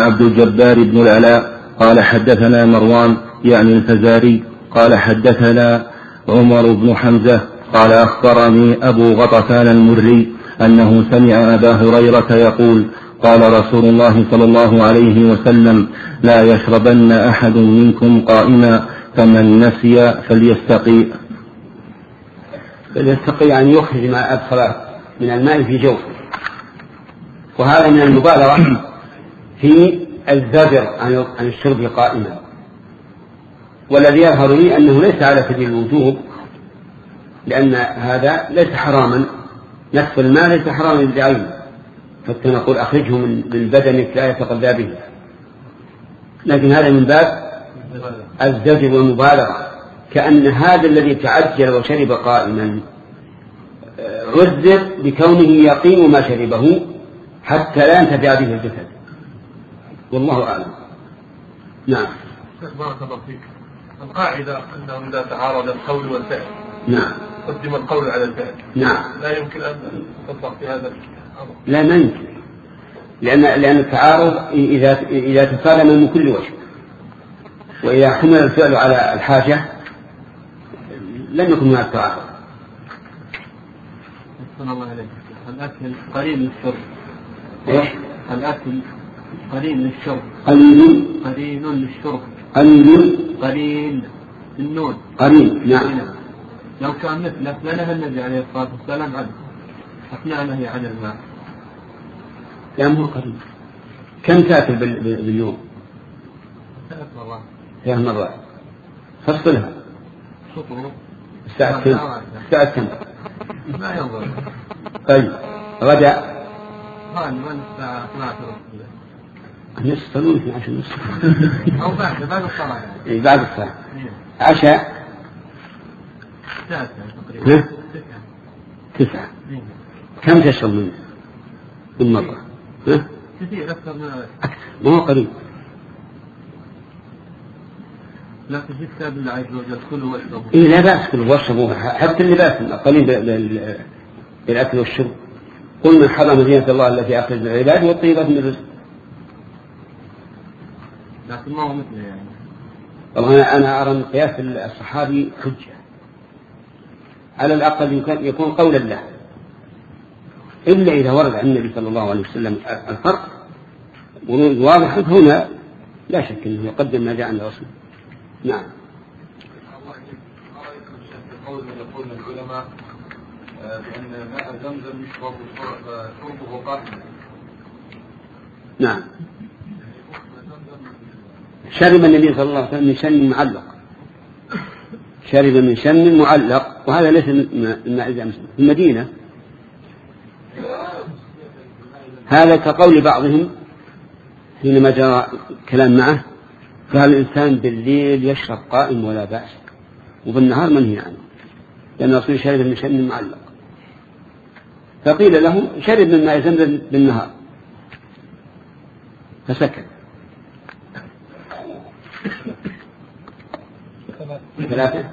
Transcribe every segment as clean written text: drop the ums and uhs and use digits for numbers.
عبد الجبار بن العلاء قال حدثنا مروان يعني الفزاري قال حدثنا عمر بن حمزة قال أخبرني أبو غطفان المري أنه سمع أبا هريرة يقول قال رسول الله صلى الله عليه وسلم لا يشربن أحد منكم قائما فمن نسي فليستقي يعني يخرج ما أدخل من الماء في جوفه، وهذا من المبالغة في الزجر عن الشرب قائما. والذي يظهر لي أنه ليس على سبيل الوجوب، لأن هذا ليس حراما، نسف الماء ليس حراما بعينه، حتى نقول أخرجه من بدنك لا يتغذى به، لكن هذا من باب الزجر والمبالغة، كأن هذا الذي تعجل وشرب قائما عذر بكونه يقين ما شربه حتى لا ينتفع به الجسد، والله أعلم. نعم. بارك الله فيك. القاعدة أنه إذا تعارض القول والفعل نعم قدم القول على الفعل. نعم. لا يمكن أن تطلق في هذا الأمر. لا، ما يمكن، لأن التعارض إذا تسالم من كل وجه، وإذا حمل الفعل على الحاجة لم يكن هناك تعارض. أحسن الله عليك. الأكل قريب للشرب. إيش؟ الأكل قريب للشرب. قريب للشرب. قليل النون. قريب. نعم. لو كان مثله لنهى النبي عليه الصلاة والسلام عنه أثناء نهي عن الماء. لا، مو قريب. كم تأكل باليوم؟ 3 مرات. فصلها. الساعة كم؟ ما ينظر. طيب غدا. من الساعة 12. نصف صلوا 12 نصف. أو بعد الصلاة يعني. بعد الصلاة. عشاء 9 تقريبا. 9. كم تشرب منه بالمرة؟ كثير أكثر من ما هو قريب. لكن في كتاب الله عز وجل كلوا واشربوا. لا بأس كلوا واشربوا، حتى اللي بأس قليل بالأكل والشرب. قل من حرم زينة الله التي أخرج للعباد والطيبات من الرزق. لكن ما هو مثله يعني. والله أنا أرى أن قياس الصحابي حجة، على الأقل يكون قولا له، إلا إذا ورد عن النبي صلى الله عليه وسلم الفرق واضح، هنا لا شك أنه يقدم ما جاء عن الرسول. نعم. قول العلماء بأن ماء زمزم يشرب شربه قائما. نعم. شرب النبي صلى الله عليه وسلم من شن معلق، شرب من شن معلق، وهذا ليس من ماء زمزم في المدينة. هذا كقول بعضهم حينما جرى كلام معه، قال الإنسان بالليل يشرب قائم ولا بأس، وبالنهار منهي عنه، لأن الرسول شرب من شن معلق. فقيل له شرب من ماء زمزم بالنهار فسكت. 3.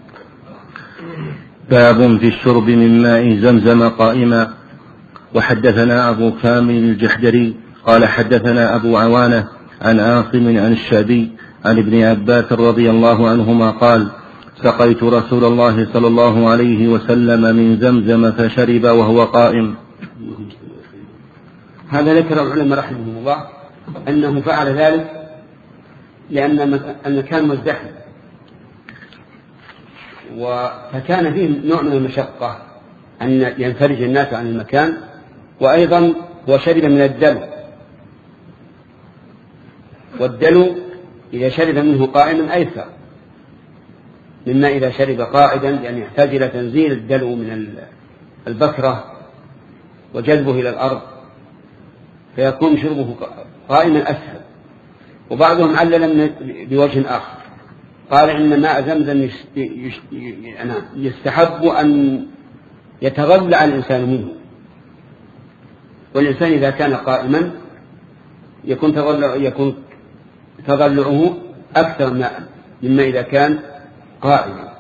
باب في الشرب من ماء زمزم قائما. وحدثنا أبو كامل الجحدري قال حدثنا أبو عوانة عن عاصم عن الشعبي عن ابن عباس رضي الله عنهما قال سقيت رسول الله صلى الله عليه وسلم من زمزم فشرب وهو قائم. هذا ذكر العلماء رحمهم الله أنه فعل ذلك لأن كان مزدحم، فكان فيه نوع من المشقة أن ينفرج الناس عن المكان، وأيضا هو شرب من الدلو، والدلو إذا شرب منه قائما أيسر مما إذا شرب قاعدا، لأن يحتاج إلى تنزيل الدلو من البكرة وجذبه إلى الأرض، فيكون شربه قائما أسهل. وبعضهم علل بوجه آخر، قال إن ماء زمزم يستحب أن يتغلع الإنسان منه، والإنسان إذا كان قائما يكون تضلعه أكثر ماء مما إذا كان قائما.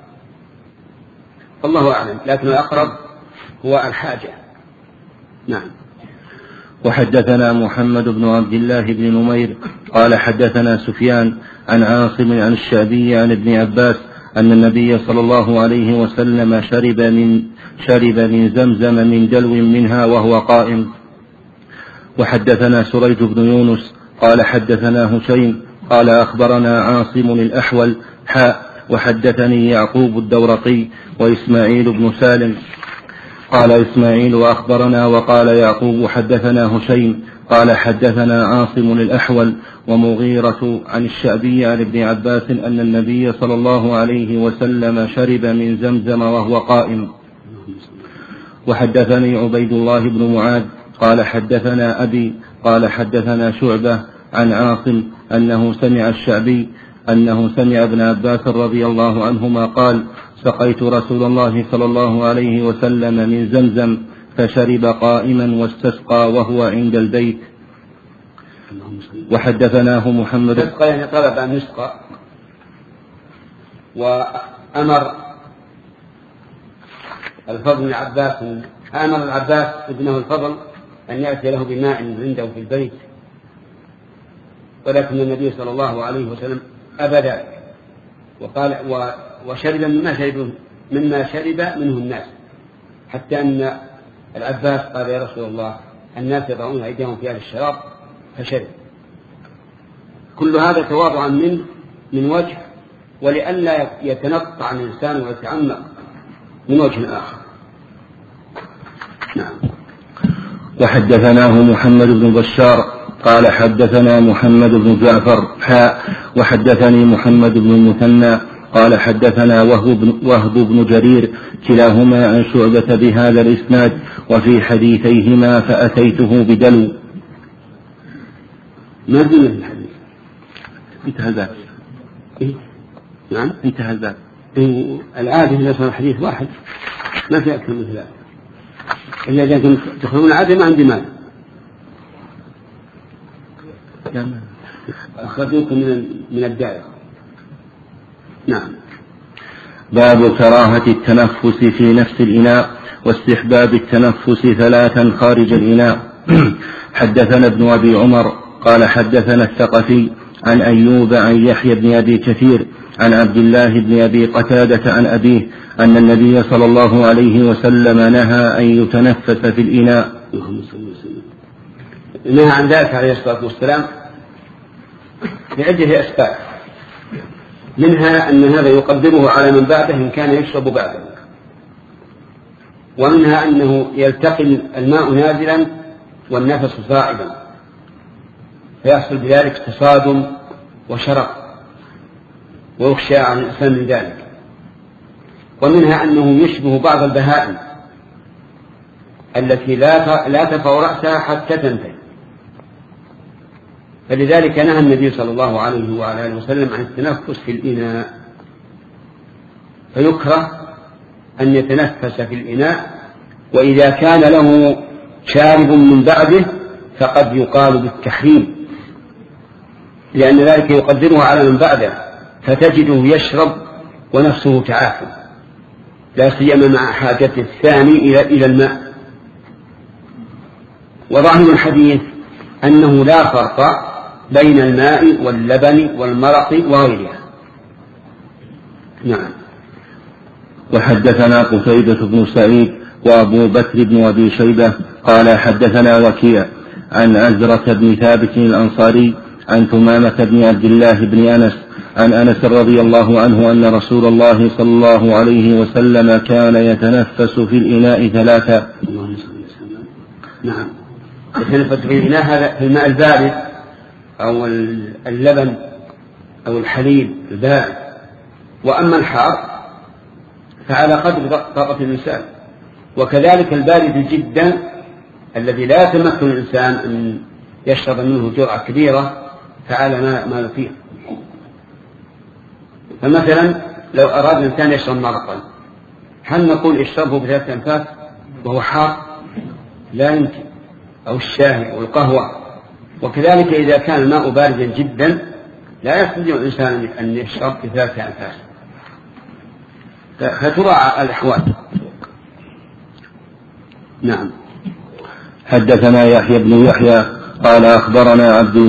الله أعلم، لكن الأقرب هو الحاجة. نعم. وحدثنا محمد بن عبد الله بن نمير قال حدثنا سفيان عن عاصم عن الشعبي عن ابن عباس أن النبي صلى الله عليه وسلم شرب من زمزم من دلو منها وهو قائم. وحدثنا سريج بن يونس قال حدثنا هشيم قال أخبرنا عاصم الأحول وحدثني يعقوب الدورقي وإسماعيل بن سالم قال إسماعيل وأخبرنا وقال يعقوب حدثنا هشيم قال حدثنا عاصم الأحول ومغيرة عن الشعبي عن ابن عباس أن النبي صلى الله عليه وسلم شرب من زمزم وهو قائم. وحدثني عبيد الله بن معاذ قال حدثنا أبي قال حدثنا شعبة عن عاصم أنه سمع الشعبي أنه سمع ابن عباس رضي الله عنهما قال سقيت رسول الله صلى الله عليه وسلم من زمزم فشرب قائما واستسقى وهو عند البيت. وحدثناه محمد استسقى يعني طلب أن يسقى، وأمر الفضل بن عباس أمر العباس ابنه الفضل أن يأتي له بماء عنده في البيت، ولكن النبي صلى الله عليه وسلم أبى ذلك وقال وشرب مما شرب منه الناس، حتى أن العباس قال يا رسول الله الناس يضعون أيديهم في هذا الشراب فشرب. كل هذا تواضعا من وجه، ولئلا يتنطع الإنسان ويتعمق من وجه آخر. نعم. وحدثناه محمد بن بشار قال حدثنا محمد بن جعفر وحدثني محمد بن المثنى قال حدثنا وهب بن جرير كلاهما عن شعبة بهذا الإسناد وفي حديثيهما فأتيته بدلو. ما دون الحديث انتهى ذلك. نعم انتهى ذلك. العادة إذا صار الحديث واحد ما في أكثر من ذلك، إلا إذا كنت تخلون العادة ما عندي مال أخذوكم من الدائرة. نعم. باب كراهة التنفس في نفس الإناء واستحباب التنفس 3 خارج الإناء. حدثنا ابن أبي عمر قال حدثنا الثقفي عن أيوب عن يحيى بن أبي كثير عن عبد الله بن أبي قتادة عن أبيه أن النبي صلى الله عليه وسلم نهى أن يتنفس في الإناء. نهى عن ذلك عليه الصلاة والسلام لعدة أسباب، منها أن هذا يقدمه على من بعده إن كان يشرب بعده، ومنها أنه يلتقي الماء نازلا والنفس صاعدا فيحصل بذلك تصادم وشرق ويخشى عن الإنسان من ذلك، ومنها أنه يشبه بعض البهائم التي لا ترفع رأسها حتى تنتهي، فلذلك نهى النبي صلى الله عليه وعلى آله وسلم عن التنفس في الإناء، فيكره أن يتنفس في الإناء، وإذا كان له شارب من بعده فقد يقال بالتحريم، لأن ذلك يقدره على من بعده فتجده يشرب ونفسه تعافى، لا سيما مع حاجة الثاني إلى الماء. وظاهر الحديث أنه لا فرق بين الماء واللبن والمرق وغيرها. نعم. وحدثنا قتيبة بن سعيد وأبو بكر بن أبي شيبة قال حدثنا وكيع عن عزرة بن ثابت الأنصاري عن ثمامة بن عبد الله بن أنس عن أنس رضي الله عنه أن رسول الله صلى الله عليه وسلم كان يتنفس في الإناء 3. نعم. يتنفس في الإناء هذا في الماء البارد أو اللبن أو الحليب البارد، وأما الحار فعلى قدر طاقة الإنسان، وكذلك البارد جدا الذي لا يتمكن الإنسان أن يشرب منه جرعة كبيرة فعلى ما يطيق. فمثلا لو أراد الإنسان يشرب مرقا هل نقول اشربه ب3 أنفاس وهو حار؟ لا يمكن. أو الشاي أو القهوة. وكذلك إذا كان الماء باردا جدا لا يستطيع الإنسان أن يشرب ب3 أنفاس، فتراعى الأحوال. نعم. حدثنا يحيى بن يحيى قال أخبرنا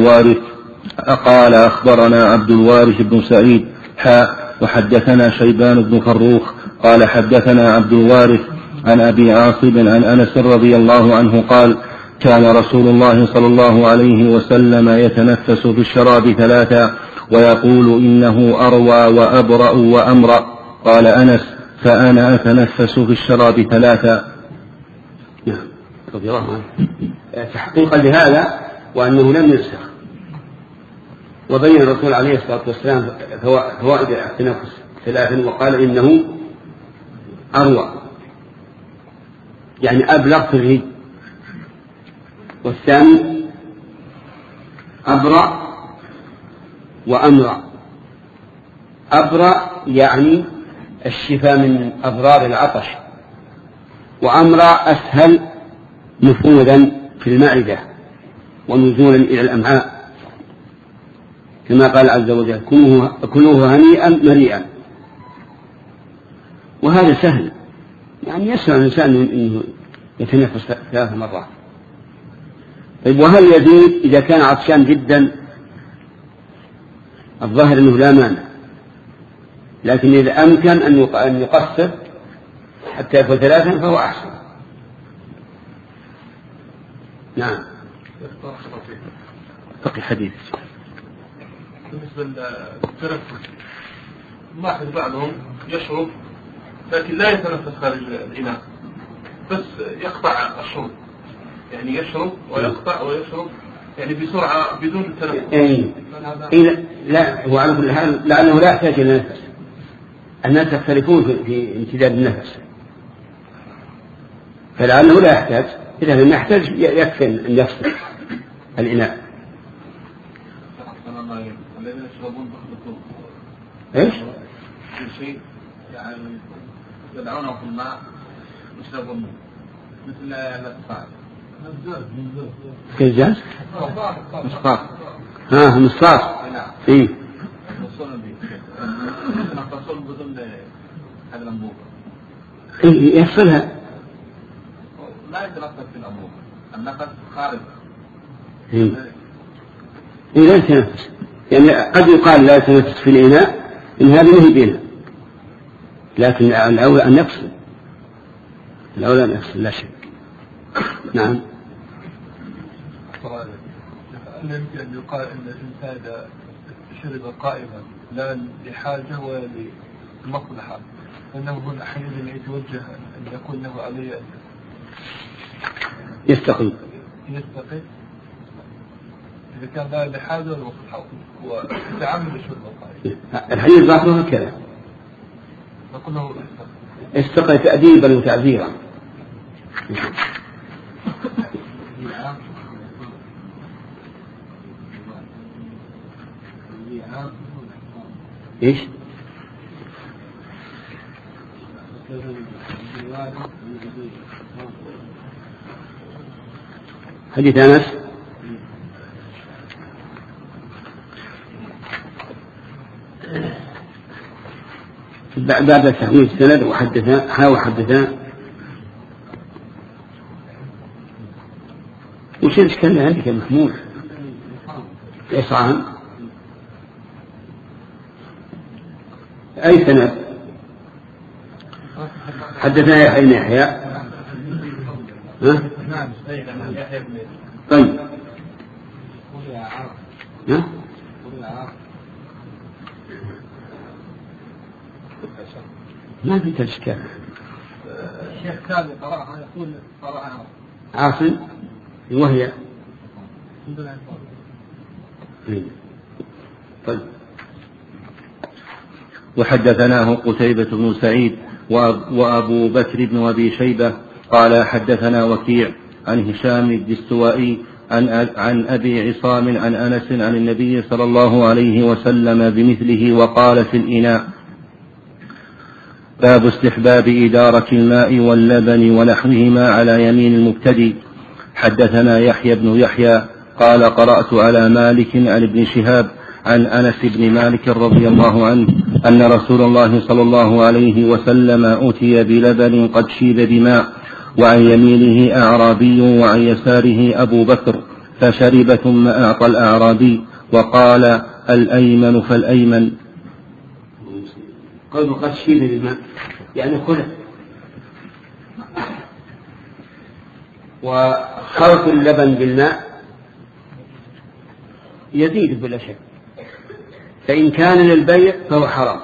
عبد الوارث بن سعيد وحدثنا شيبان بن فروخ قال حدثنا عبد الوارث عن أبي عاصم عن أنس رضي الله عنه قال كان رسول الله صلى الله عليه وسلم يتنفس في الشراب 3 ويقول إنه أروى وأبرأ وأمرأ. قال أنس فأنا أتنفس في الشراب 3. نعم رضي الله عنه. تحقيقا لهذا وأنه لم ينسخ، وبين الرسول عليه الصلاة والسلام فوائد التنفس 3 وقال إنه أروى يعني أبلغ في الريد، والثاني أبرأ وأمرأ. أبرأ يعني الشفاء من أضرار العطش، وأمرأ أسهل نفوذا في المعدة ونزولا إلى الأمعاء، كما قال عز وجل كلوه هنيئا مريئا. وهذا سهل، يعني يسمع الإنسان أنه يتنفس 3 مرات. طيب وهل يزيد إذا كان عطشان جدا؟ الظاهر أنه لا مانع، لكن إذا أمكن أن يقصر حتى يكون 3 فهو أحسن. نعم. بقي حديث بالنسبة للتنفس، نلاحظ بعضهم يشرب لكن لا يتنفس خارج الإناء، بس يقطع الشرب، يعني يشرب ويقطع ويشرب يعني بسرعة بدون تنفس. لا هو على كل حال لأنه لا يحتاج إلى نفس. الناس يختلفون في امتداد النفس، فلعله لا يحتاج. إذا لم يحتاج يكفي أن يفصل الإناء. الذين يشربون بخلطون إيش؟ شيء يعني يدعونه في الماء يشربون مثل لا تفعل كالجاز؟ مصفاف. مصفاف. إيه. نقصون بدون هذا الأنبوب. إيه يفصلها. لا يتنقص في الأنبوب، النقص خارج. إيه لا يتنفس، يعني قد يقال لا يتنفس في الإناء إن هذا نهي بينها، لكن الأولى أن يفصل، الأولى أن يفصل لا شك. نعم. لا يمكن أن يقال أن الإنسان إذا شرب قائما لا لحاجة ولا لمصلحة، فإنه هنا أحيانا يتوجه أن يكون له عليه يستقي إذا كان لا لحاجة ولا مصلحة ويتعمد الشرب القائم. الحديث ظاهره كذا، نقول له استقي تأديبا وتعذيرا. إيش؟ حديث أنس بعد تحويل السند وحدثنا وش الإشكال عندك يا محمود؟ إصعان أي سند؟ حدثنا يحيى بن يحيى. طيب ما في تشكيل. الشيخ كان قرأها يقول قرأها عاصم وهي طيب. وحدثناه قتيبة بن سعيد وأبو بكر بن أبي شيبة قال حدثنا وكيع عن هشام الدستوائي عن أبي عصام عن أنس عن النبي صلى الله عليه وسلم بمثله وقال في الإناء. باب استحباب إدارة الماء واللبن ونحوهما على يمين المبتدئ. حدثنا يحيى بن يحيى قال قرأت على مالك عن ابن شهاب عن أنس بن مالك رضي الله عنه أن رسول الله صلى الله عليه وسلم أتي بلبن قد شيب بماء وعن يمينه أعرابي وعن يساره أبو بكر، فشرب ثم أعطى الأعرابي وقال: الأيمن فالأيمن. قال قد شيب بالماء يعني خلق. وخلط اللبن بالماء يزيد بلا شك، فإن كان للبيع فهو حرام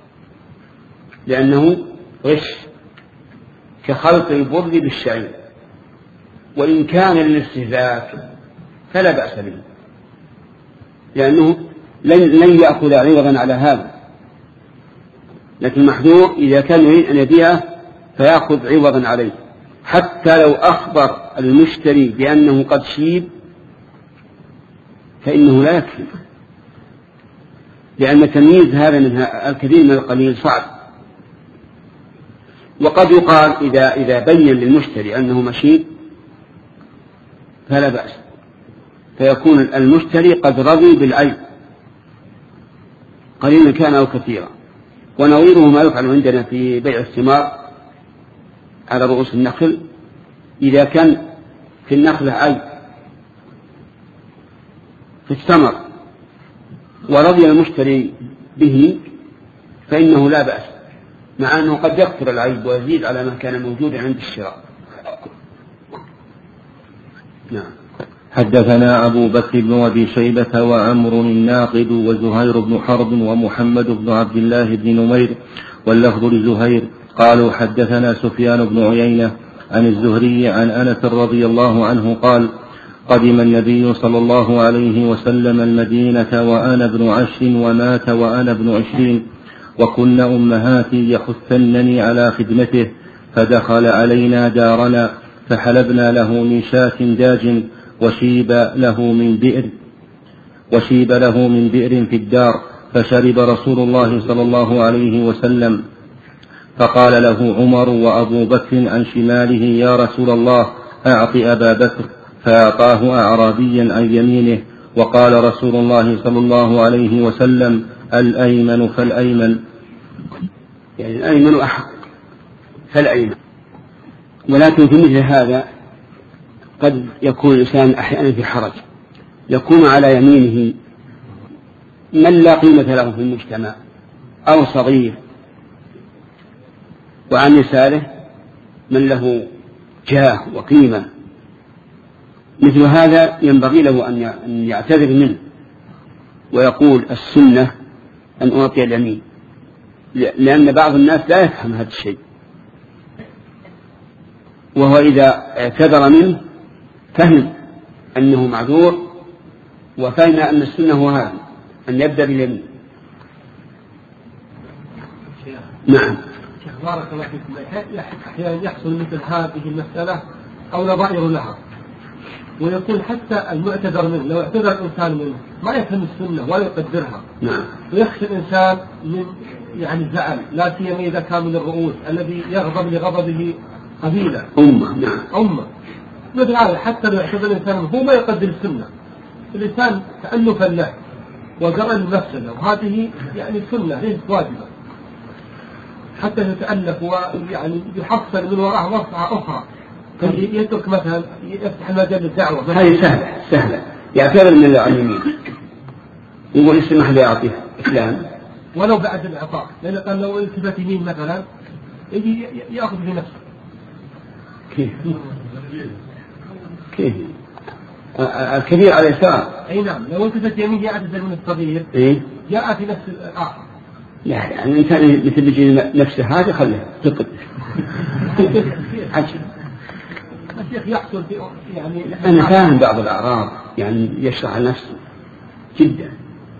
لأنه غش كخلط البر بالشعير، وإن كان للاستهلاك فلا بأس به لأنه لن يأخذ عوضا على هذا، لكن محذور إذا كان يريد أن يبيعه فيأخذ عوضا عليه، حتى لو أخبر المشتري بأنه قد شيب فإنه لا يكفي، لأن تمييز هذا من الكثير من القليل صعب. وقد يقال إذا بين للمشتري أنه مشيب فلا بأس، فيكون المشتري قد رضي بالعيب قليلا كان أو كثيرا. ونظيره ما يفعل عندنا في بيع الثمار على رؤوس النخل، إذا كان في النخلة عيب في الثمر ورضي المشتري به فإنه لا بأس، مع أنه قد يكثر العيب ويزيد على ما كان موجودا عند الشراء. نعم. حدثنا أبو بكر بن أبي شيبة وعمر الناقد وزهير بن حرب ومحمد بن عبد الله بن نمير واللفظ لزهير قالوا حدثنا سفيان بن عيينة عن الزهري عن أنس رضي الله عنه قال: قدم النبي صلى الله عليه وسلم المدينة وأنا ابن 10 ومات وأنا ابن 20 وكن أمهاتي يحثنني على خدمته، فدخل علينا دارنا فحلبنا له من شاة داج وشيب له من بئر في الدار، فشرب رسول الله صلى الله عليه وسلم، فقال له عمر وأبو بكر عن شماله: يا رسول الله أعط أبا بكر، فأعطاه أعرابيا عن يمينه، وقال رسول الله صلى الله عليه وسلم: الأيمن فالأيمن. يعني الأيمن أحق فالأيمن. ولكن في مثل هذا قد يكون الإنسان أحيانا في حرج، يكون على يمينه من لا قيمة له في المجتمع أو صغير، وعن يساره من له جاه وقيمة، مثل هذا ينبغي له أن يعتذر منه ويقول: السنة أن أعطي اليمين، لأن بعض الناس لا يفهم هذا الشيء، وهو إذا اعتذر منه فهم أنه معذور وفهم أن السنة هو هذا أن يبدأ باليمين. نعم. بارك الله فيكم. أحيانا يحصل مثل هذه المسألة أو نظائر لها، ويكون حتى المعتذر منه لو اعتذر الإنسان منه ما يفهم السنة ولا يقدرها. نعم. ويخشى الإنسان من الزعل، لا سيما إذا كان من الرؤوس الذي يغضب لغضبه قبيلة نعم. أمة مثل هذا. حتى لو اعتذر الإنسان هو ما يقدر السنة، الإنسان كأنه فلاح وقرأ المفسدة، وهذه سنة ليست واجبة، حتى يتألف يحصل من وراء مصلحة أخرى. يترك مثلا يفتح المجال للدعوة، هذه سهلة يعتذر من اليمين، يقول اسمح لي أعطيه فلان ولو بعد الإعطاء، لأن قال لو التفت يمين مثلا يجي يأخذ في نفسه. كيف الكبير على اليسار. أي نعم، لو التفت يمين يعتذر من الصغير جاء في نفس الآخر. لا الإنسان مثل يجي نفسه هذا خليها تقل. عجب. الشيخ يحصل في أنا فاهم بعض الأعراض يشرح نفسه جدا،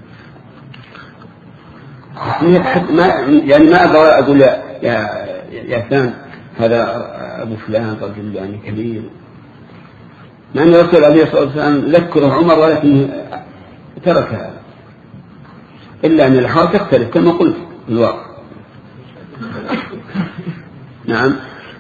ما أقدر أقول يا فلان هذا أبو فلان رجل كبير، مع أن الرسول عليه الصلاة والسلام ذكره عمر ولكن ترك هذا، إلا أن الحال تختلف كما قلت الواقع. نعم.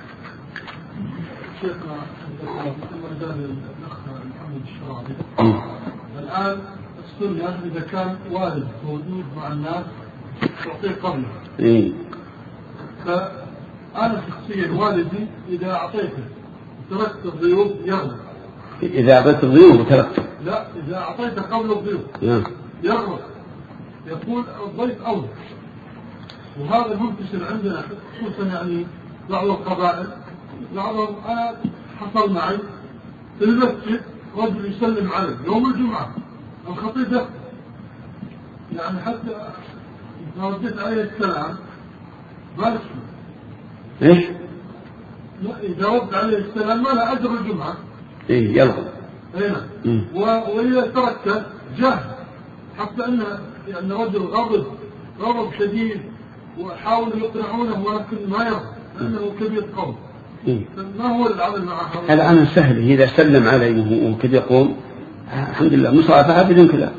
الآن السنة إذا كان والد موجود مع الناس تعطيه قبله. فأنا شخصيا والدي إذا أعطيته تركت الضيوف يغرق. إذا أعطيت الضيوف وتركته. لا، إذا أعطيت قبل الضيوف يغرق، يكون الضيف أولى. وهذا منتشر عندنا خصوصا يعني بعض القبائل، بعضهم أنا حصل معي في المسجد رجل يسلم عليه يوم الجمعة، الخطيب يخطب، يعني حتى إذا رديت عليه السلام ما نسمع. إيش؟ إذا رد عليه السلام ما لا أجر الجمعة. إيه يلغى. هنا. وإذا تركت جاهل، حتى أن يعني رجل غضب شديد وحاولوا يقنعونه ولكن ما يرضى لأنه كبير قوم. ما هو العمل معه؟ هذا عمل سهل. إذا سلم عليه وكذا يقوم الحمد لله مصافحة بدون كلام.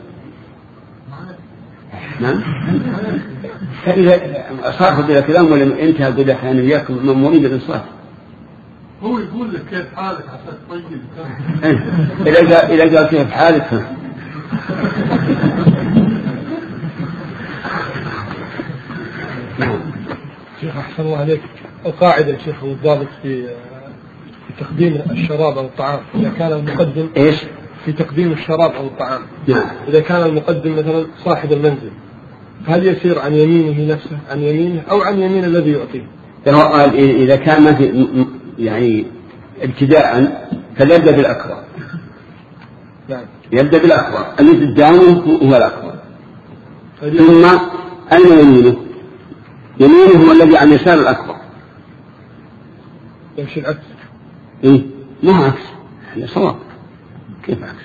نعم. فإذا صارت إلى كلام ولم انتهى قد أحيانا وياك مأمورين بالإنصاف. هو يقول لك كيف حالك عشان طيب. إذا قال كيف حالك شيخ أحسن الله عليك. القاعدة شيخ والضابط في تقديم الشراب أو الطعام إذا كان المقدم إيش؟ في تقديم الشراب أو الطعام. نعم. إذا كان المقدم مثلا صاحب المنزل هل يسير عن يمينه نفسه عن يمينه أو عن يمين الذي يعطيه؟ إذا كان ما في يعني ابتداء فليبدأ بالأكبر. نعم. يبدأ بالأكبر الذي قدامه هو الأكبر. ثم أين يمينه؟ يمينه هو الذي عن يسار الأكبر. يمشي العكس. إيه ما هو عكس، هذا صواب. كيف عكس؟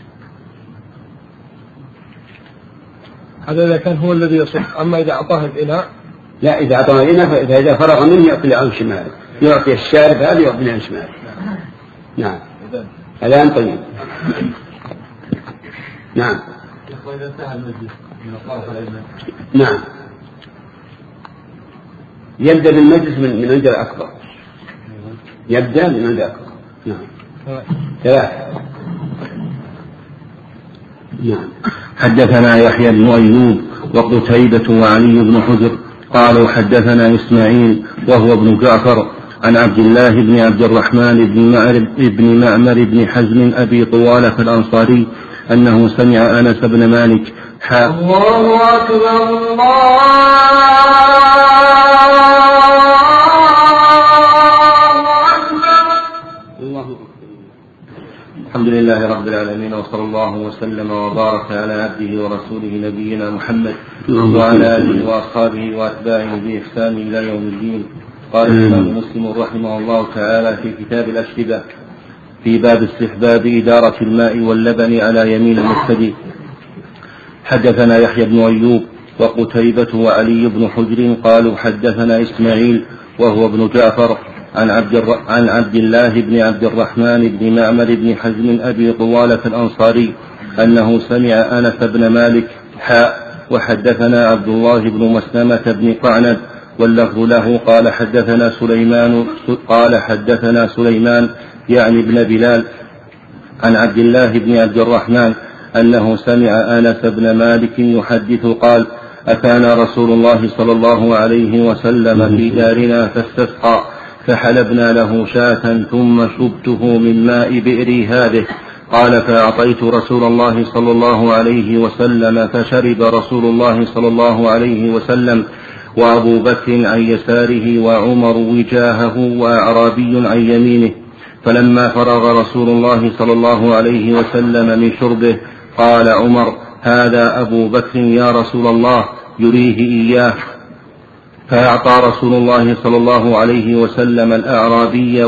هذا إذا كان هو الذي يصح. أما إذا أعطاه الإناء لا، إذا أعطاه الإناء فإذا فرغ منه يعطي عن شماله، يعطي الشارب هذا يعطي عن شماله. نعم. الآن طيب. نعم. وإذا انتهى المجلس من الطرف الأيمن. نعم. يبدأ بالمجلس من عند الأكبر. يبدأ من عند الأكبر. نعم. ثلاثة. نعم. حدثنا يحيى بن أيوب وقتيبة وعلي بن حجر قالوا حدثنا إسماعيل وهو ابن جعفر عن عبد الله بن عبد الرحمن بن معمر بن حزم أبي طوالة الأنصاري أنه سمع أنس بن مالك الله أكبر الله. الحمد لله رب العالمين وصلى الله وسلم وبارك على عبده ورسوله نبينا محمد وعلى آله وأصحابه وأتباعه بإحسان إلى يوم الدين. قال الإمام مسلم رحمه الله تعالى في كتاب الأشربة في باب استحباب إدارة الماء واللبن على يمين المبتدئ. حدثنا يحيى بن أيوب وقتيبة وعلي بن حجر قالوا حدثنا إسماعيل وهو ابن جعفر عن عبد الله بن عبد الرحمن بن معمر بن حزم أبي طوالة الأنصاري أنه سمع أنس بن مالك وحدثنا عبد الله بن مسلمة بن قعنب واللفظ له قال حدثنا سليمان يعني ابن بلال عن عبد الله بن عبد الرحمن أنه سمع أنس بن مالك يحدث قال أتانا رسول الله صلى الله عليه وسلم في دارنا فاستسقى فحلبنا له شاة ثم شبته من ماء بئري هذه قال فأعطيت رسول الله صلى الله عليه وسلم فشرب رسول الله صلى الله عليه وسلم وأبو بكر عن يساره وعمر وجاهه وأعرابي عن يمينه. فلما فرغ رسول الله صلى الله عليه وسلم من شربه قال عمر هذا أبو بكر يا رسول الله يريه إياه. فأعطى رسول الله صلى الله عليه وسلم الأعرابي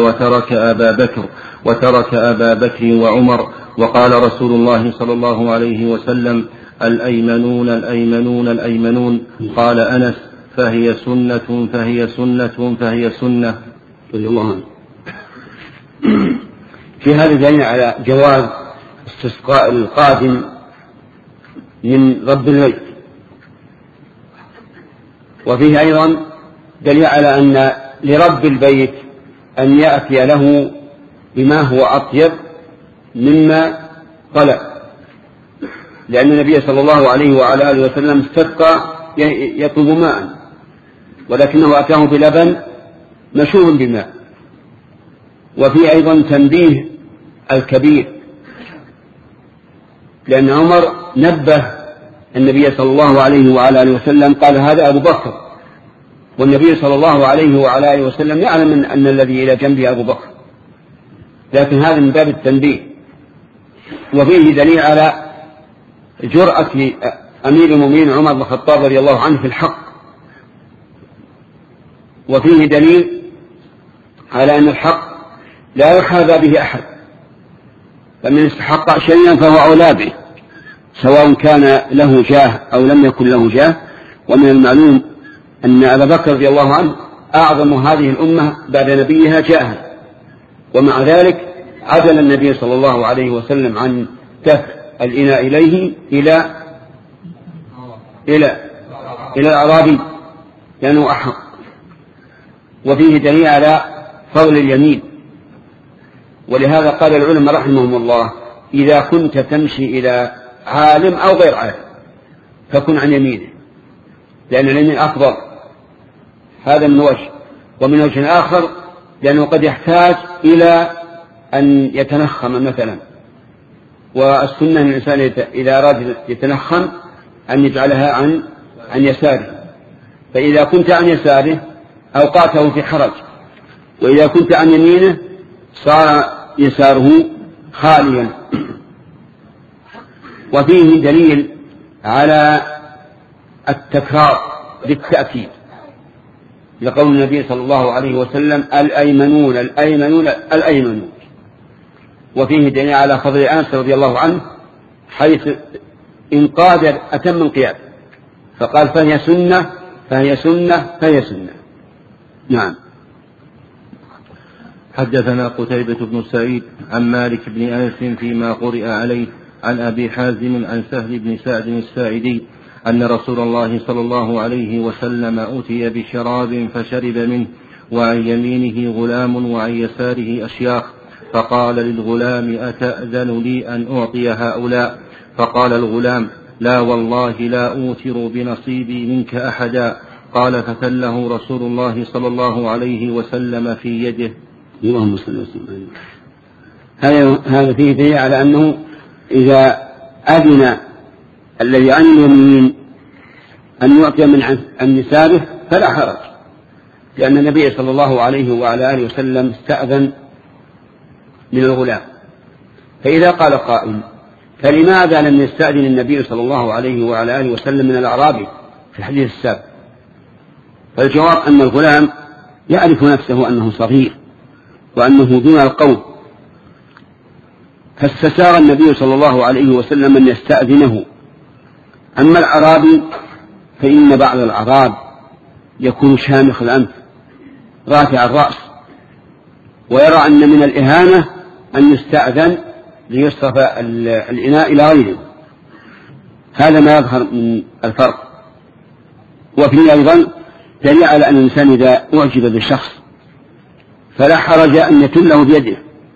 وترك أبا بكر وعمر. وقال رسول الله صلى الله عليه وسلم الأيمنون الأيمنون الأيمنون. قال أنس فهي سنة فهي سنة فهي سنة. رضي الله عنه. في هذا دليل على جواز استسقاء القادم من رب البيت، وفيه أيضا دليل على أن لرب البيت أن يأتي له بما هو أطيب مما طلب، لأن النبي صلى الله عليه وعلى آله وسلم استسقى يطلب ماء ولكنه أتاه بلبن مشوب بالماء، وفي أيضا تنبيه الكبير، لأن عمر نبه النبي صلى الله عليه وعلى آله وسلم، قال هذا أبو بكر، والنبي صلى الله عليه وعلى آله وسلم يعلم أن الذي إلى جنبه أبو بكر، لكن هذا من باب التنبيه. وفيه دليل على جرأة أمير المؤمنين عمر بن الخطاب رضي الله عنه في الحق، وفيه دليل على أن الحق لا يحاذى به أحد، فمن استحق شيئا فهو أولى به، سواء كان له جاه أو لم يكن له جاه. ومن المعلوم أن أبا بكر رضي الله عنه أعظم هذه الأمة بعد نبيها جاها، ومع ذلك عدل النبي صلى الله عليه وسلم عن دفع الإناء إليه إلى الأعرابي لأنه أحق. وفيه دليل على فضل اليمين، ولهذا قال العلماء رحمهم الله إذا كنت تمشي إلى عالم أو غير عالم فكن عن يمينه، لأن اليمين أفضل. هذا من وجه، ومن وجه آخر لأنه قد يحتاج إلى أن يتنخم مثلا، والسنة أن الإنسان إذا أراد يتنخم أن يجعلها عن يساره، فإذا كنت عن يساره أوقعته في حرج، وإذا كنت عن يمينه صار يساره خاليا. وفيه دليل على التكرار بالتأكيد لقول النبي صلى الله عليه وسلم الأيمنون الأيمنون الأيمنون. وفيه دليل على فضل أنس رضي الله عنه حيث إن قادر أتم القيام، فقال فهي سنة فهي سنة فهي سنة. نعم. حدثنا قتيبة بن سعيد عن مالك بن أنس فيما قرئ عليه عن أبي حازم عن سهل بن سعد الساعدي أن رسول الله صلى الله عليه وسلم أتي بشراب فشرب منه، وعن يمينه غلام وعن يساره أشياخ، فقال للغلام أتأذن لي أن أعطي هؤلاء؟ فقال الغلام لا والله لا أوتر بنصيبي منك أحدا. قال فتله رسول الله صلى الله عليه وسلم في يده. اللهم صل وسلم. هذا فيه دليل على أنه إذا أذن الذي عن اليمين أن يعطي عن يساره فلا حرج، لأن النبي صلى الله عليه وعلى آله وسلم استأذن من الغلام. فإذا قال قائل فلماذا لم يستأذن النبي صلى الله عليه وعلى آله وسلم من الأعرابي في الحديث السابق؟ فالجواب أن الغلام يعرف نفسه أنه صغير وأنه دون القوم، فاستسار النبي صلى الله عليه وسلم أن يستأذنه. أما الأعرابي فإن بعض الأعراب يكون شامخ الأنف رافع الرأس، ويرى أن من الإهانة أن يستأذن ليصرف الإناء إلى غيره. هذا ما يظهر من الفرق. وفيه أيضا دليل على أن الإنسان إذا أعجب بالشخص فلا حرج أن يتله بيده،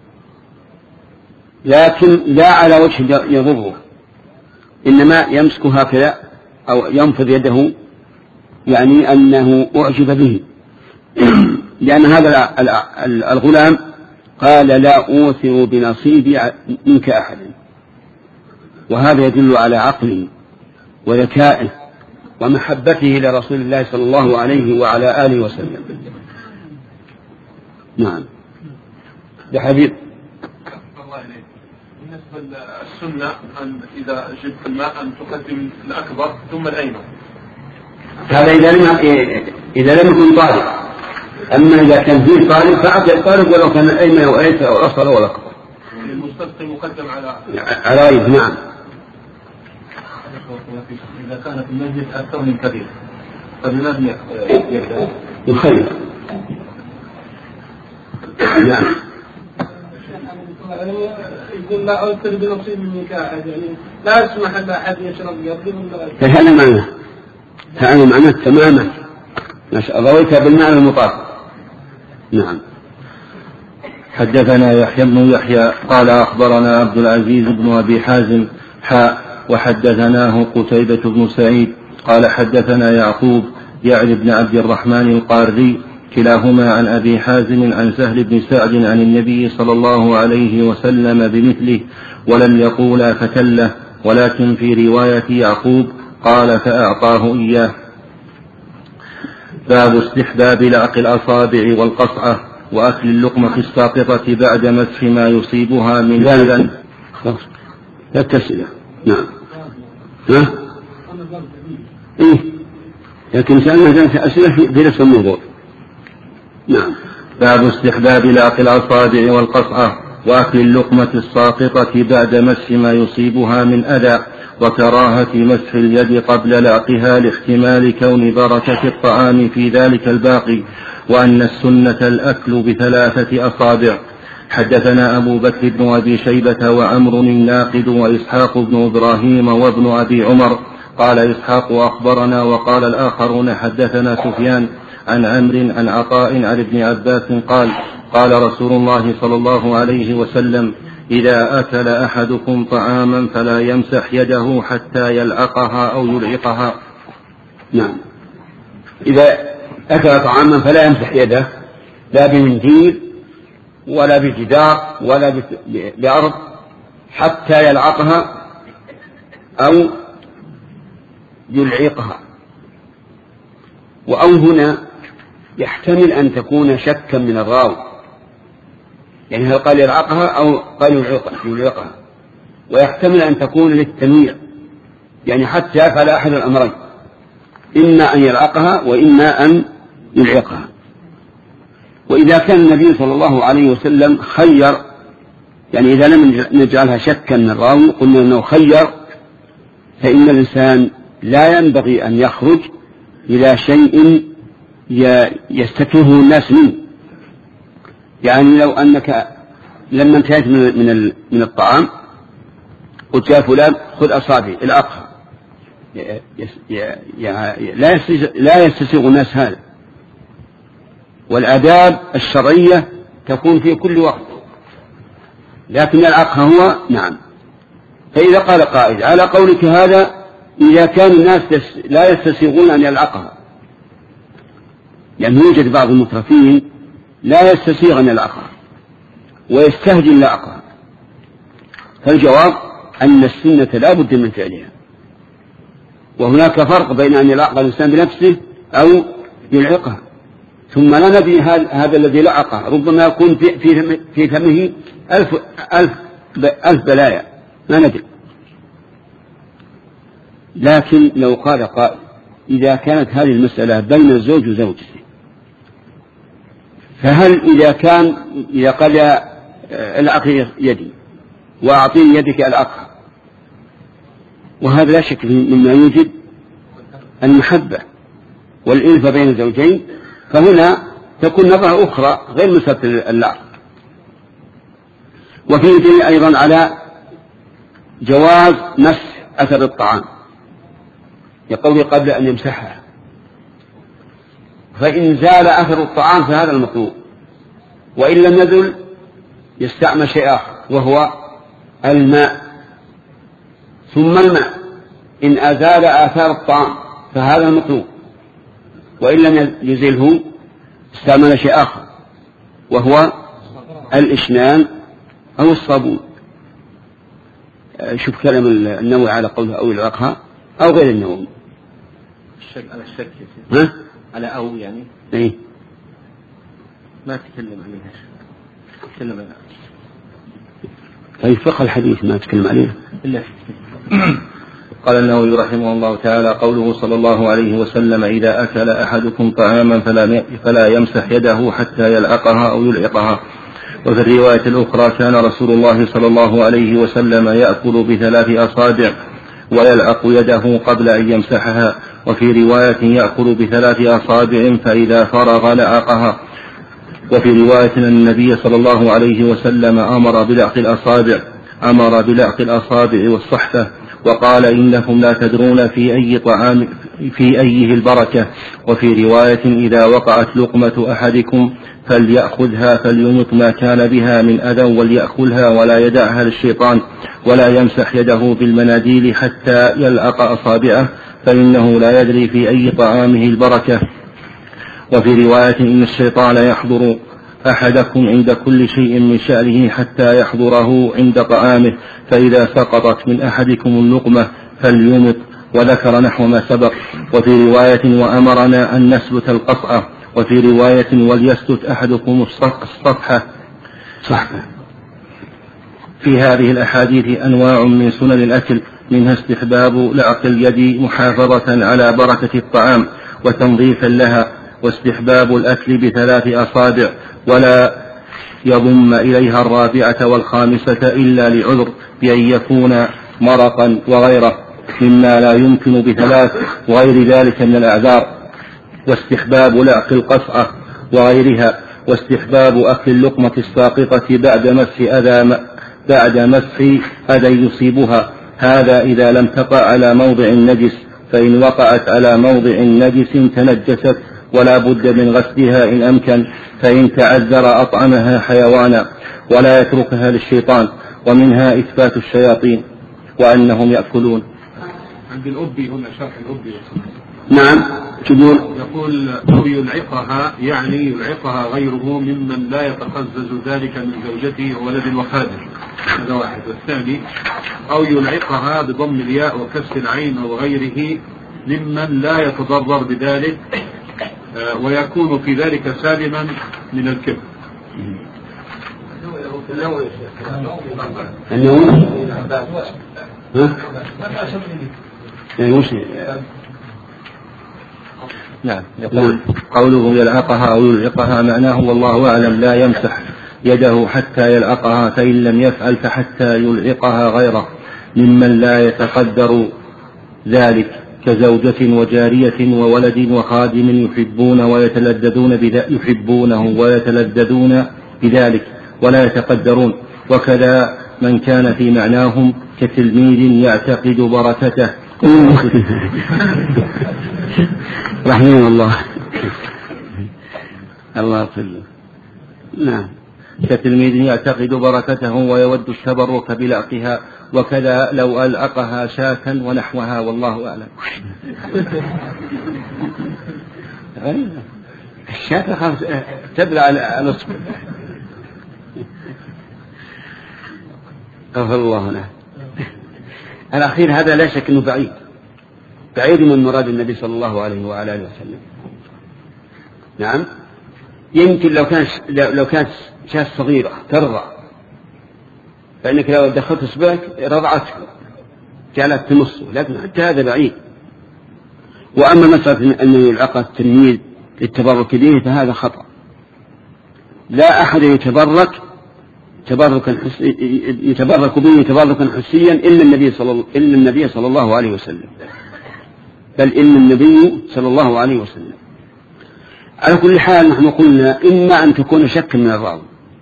لكن لا على وجه يضره، إنما يمسك هكذا أو ينفض يده، يعني أنه أعجب به. لأن هذا الغلام قال لا أوثر بنصيبي منك أحدا، وهذا يدل على عقله وذكائه ومحبته لرسول الله صلى الله عليه وعلى آله وسلم. نعم. يا حبيب بالنسبة للسنة أن إذا جبت الماء أن تقدم الأكبر ثم الأيمن، هذا إذا لم يكن طالب. أما إذا كان فيه طالب فأعطي الطالب ولو كان الأيمن أو الأيسر أو الأصغر أو الأكبر. المستسقي مقدم على غيره. نعم. إذا كان في المسجد أكثر من كبير فبماذا يخير؟ نعم. يقول لا أوتر بنصيب منك أحد، يعني لا أسمح لأحد يشرب قبل. فهذا معناه تماما رويت بالمعنى المطابق. نعم. حدثنا يحيى بن يحيى قال أخبرنا عبد العزيز بن أبي حازم وحدثناه قتيبة بن سعيد قال حدثنا يعقوب يعني بن عبد الرحمن القاري كلاهما عن أبي حازم عن سهل بن سعد عن النبي صلى الله عليه وسلم بمثله، ولم يقولا فكله، ولكن في رواية يعقوب قال فأعطاه إياه. باب استحباب لعق الأصابع والقصعة وأكل اللقمة الساقطة بعد مسح ما يصيبها من أذى. لا تسأله. نعم. ها؟ إيه؟ لكن سألنا أسئلة في نفس الموضوع. نعم. باب استحباب لعق الأصابع والقصعة وأكل اللقمة الساقطة بعد مسح ما يصيبها من أذى، وكراهة مسح اليد قبل لعقها لاحتمال كون بركة الطعام في ذلك الباقي، وأن السنة الأكل بثلاثة أصابع. حدثنا أبو بكر بن أبي شيبة وعمر الناقد وإسحاق بن إبراهيم وابن أبي عمر. قال إسحاق أخبرنا، وقال الآخرون حدثنا سفيان عن عمرو عن عطاء عن ابن عباس قال قال رسول الله صلى الله عليه وسلم: إذا أكل أحدكم طعاما فلا يمسح يده حتى يلعقها أو يلعقها. نعم. إذا أكل طعاما فلا يمسح يده، لا بمنديل ولا بجدار ولا بأرض، حتى يلعقها أو يلعقها. وأو هنا يحتمل أن تكون شكا من الراوي، يعني هل قال يلعقها أو قال يلعقها، ويحتمل أن تكون للتنويع، يعني حتى يفعل أحد الأمرين، إما أن يلعقها وإما أن يلعقها. وإذا كان النبي صلى الله عليه وسلم خير، يعني إذا لم نجعلها شكا من الراوي قلنا أنه خير، فإن الإنسان لا ينبغي أن يخرج إلى شيء يستكره الناس منه. يعني لو أنك لما انتهيت من الطعام قلت يا فلان خذ أصابعي العقها، لا يستسيغ الناس هذا، والآداب الشرعية تكون في كل وقت، لكن العقها هو نعم. فإذا قال قائل على قولك هذا إذا كان الناس لا يستسيغون أن يلعقها، يعني يوجد بعض المترفين لا يستسيغ أن يلعقها ويستهجن لعقها، فالجواب أن السنة لا بد من فعلها. وهناك فرق بين أن يلعق الإنسان بنفسه أو يلعقها. ثم لا ندري هذا الذي لعقه ربما يكون في فمه ألف بلايا، لا ندري. لكن لو قال قائل إذا كانت هذه المسألة بين الزوج وزوجته، فهل إذا قال العقي يدي وأعطيني يدك العقها، وهذا لا شك مما يوجد المحبة والإلفة بين الزوجين، فهنا تكون نظرة أخرى غير مسألة اللعق. وفيه دليل أيضا على جواز مسح أثر الطعام، يقول قبل أن يمسحها، فإن زال أثر الطعام فهذا المطلوب، وإن لم يزل يستعمل شيء آخر وهو الماء، ثم الماء إن أزال آثار الطعام فهذا المطلوب، وإن لم يزله استعمل شيء آخر وهو الإشنان أو الصابون. شوف كلام النووي على قوله أو يلعقها أو غير النووي. على الشك ها؟ على أو يعني إيه؟ ما تكلم عليها، تكلم عليها. طيب فقه الحديث ما تكلم عليه إلا قال النووي رحمه الله تعالى: قوله صلى الله عليه وسلم: إذا أكل أحدكم طعاما فلا يمسح يده حتى يلعقها أو يلعقها. وفي الرواية الأخرى: كان رسول الله صلى الله عليه وسلم يأكل بثلاث أصابع ويلعق يده قبل أن يمسحها. وفي رواية: يأكل بثلاث أصابع فإذا فرغ لعقها. وفي رواية أن النبي صلى الله عليه وسلم أمر بلعق الأصابع والصحفة، وقال: إنكم لا تدرون في أيه البركة. وفي رواية: إذا وقعت لقمة أحدكم فليأخذها فليمط ما كان بها من أذى وليأكلها ولا يدعها للشيطان، ولا يمسح يده بالمناديل حتى يلعق أصابعه، فإنه لا يدري في أي طعامه البركة. وفي رواية إن الشيطان يحضر أحدكم عند كل شيء من شأنه حتى يحضره عند طعامه، فإذا سقطت من أحدكم اللقمة فليمط، وذكر نحو ما سبق. وفي رواية وأمرنا أن نسلت القصعة، وفي رواية وليسلت أحدكم الصفحة. في هذه الأحاديث أنواع من سنن الأكل، منها استحباب لعق اليد محافظة على بركة الطعام وتنظيفا لها، واستحباب الأكل ب3 أصابع ولا يضم إليها الرابعة والخامسة إلا لعذر بأن يكون مرقا وغيره مما لا يمكن ب3 وغير ذلك من الأعذار، واستحباب لعق القصعة وغيرها، واستحباب أكل اللقمة الساقطة بعد مسح أذى يصيبها، هذا إذا لم تقع على موضع النجس، فإن وقعت على موضع نجس تنجست ولا بد من غسلها إن أمكن، فإن تعذر أطعمها حيوانا ولا يتركها للشيطان. ومنها إثبات الشياطين وأنهم يأكلون. عند الأبي هنا شرح الأبي. نعم يقول أو يلعقها، يعني يلعقها غيره ممن لا يتقزز ذلك من زوجته وولد وخادم، هذا واحد. والثاني أو يلعقها بضم الياء وكسر العين أو غيره ممن لا يتضرر بذلك ويكون في ذلك سالما من الكبر. نعم. يقول قوله يلعقها أو يلعقها معناه والله أعلم لا يمسح يده حتى يلعقها، فإن لم يفعل فحتى يلعقها غيره ممن لا يتقدر ذلك كزوجة وجارية وولد وخادم يحبونه ويتلذذون بذلك ولا يتقدرون. وكذا من كان في معناهم كتلميذ يعتقد بركته رحمه الله يغفر. نعم. كتلميذ يعتقد بركته ويود التبرك بلعقها، وكذا لو ألعقها شاة ونحوها، والله أعلم. الشاة تبلع الأصبع. غفر الله له. الأخير هذا لا شك أنه بعيد من مراد النبي صلى الله عليه وعلى آله وسلم. نعم. يمكن لو كانت شاة صغيرة ترضع، فإنك لو دخلت اصبعك رضعتك جعلت تمصه، لكن حتى هذا بعيد. وأما مسألة أن يلعق التلميذ للتبرك به فهذا خطأ. لا أحد يتبرك به تبركا حسيا إلا النبي صلى الله عليه وسلم، بل إن النبي صلى الله عليه وسلم. على كل حال نحن قلنا إما أن تكون شكا من الراوي،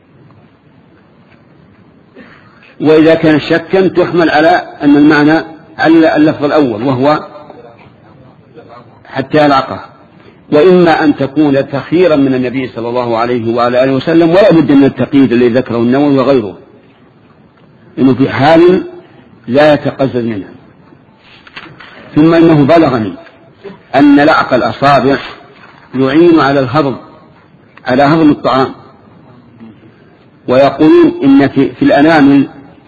وإذا كان شكا تحمل على أن المعنى على اللفظ الأول وهو حتى يلعقه، وإما أن تكون تخيرا من النبي صلى الله عليه وعلى آله وسلم، ولا بد من التقييد الذي ذكره النووي وغيره، إنه في حال لا يتقزز منها. ثم إنه بلغني أن لعق الأصابع يعين على هضم الطعام، ويقولون إن في الأنامل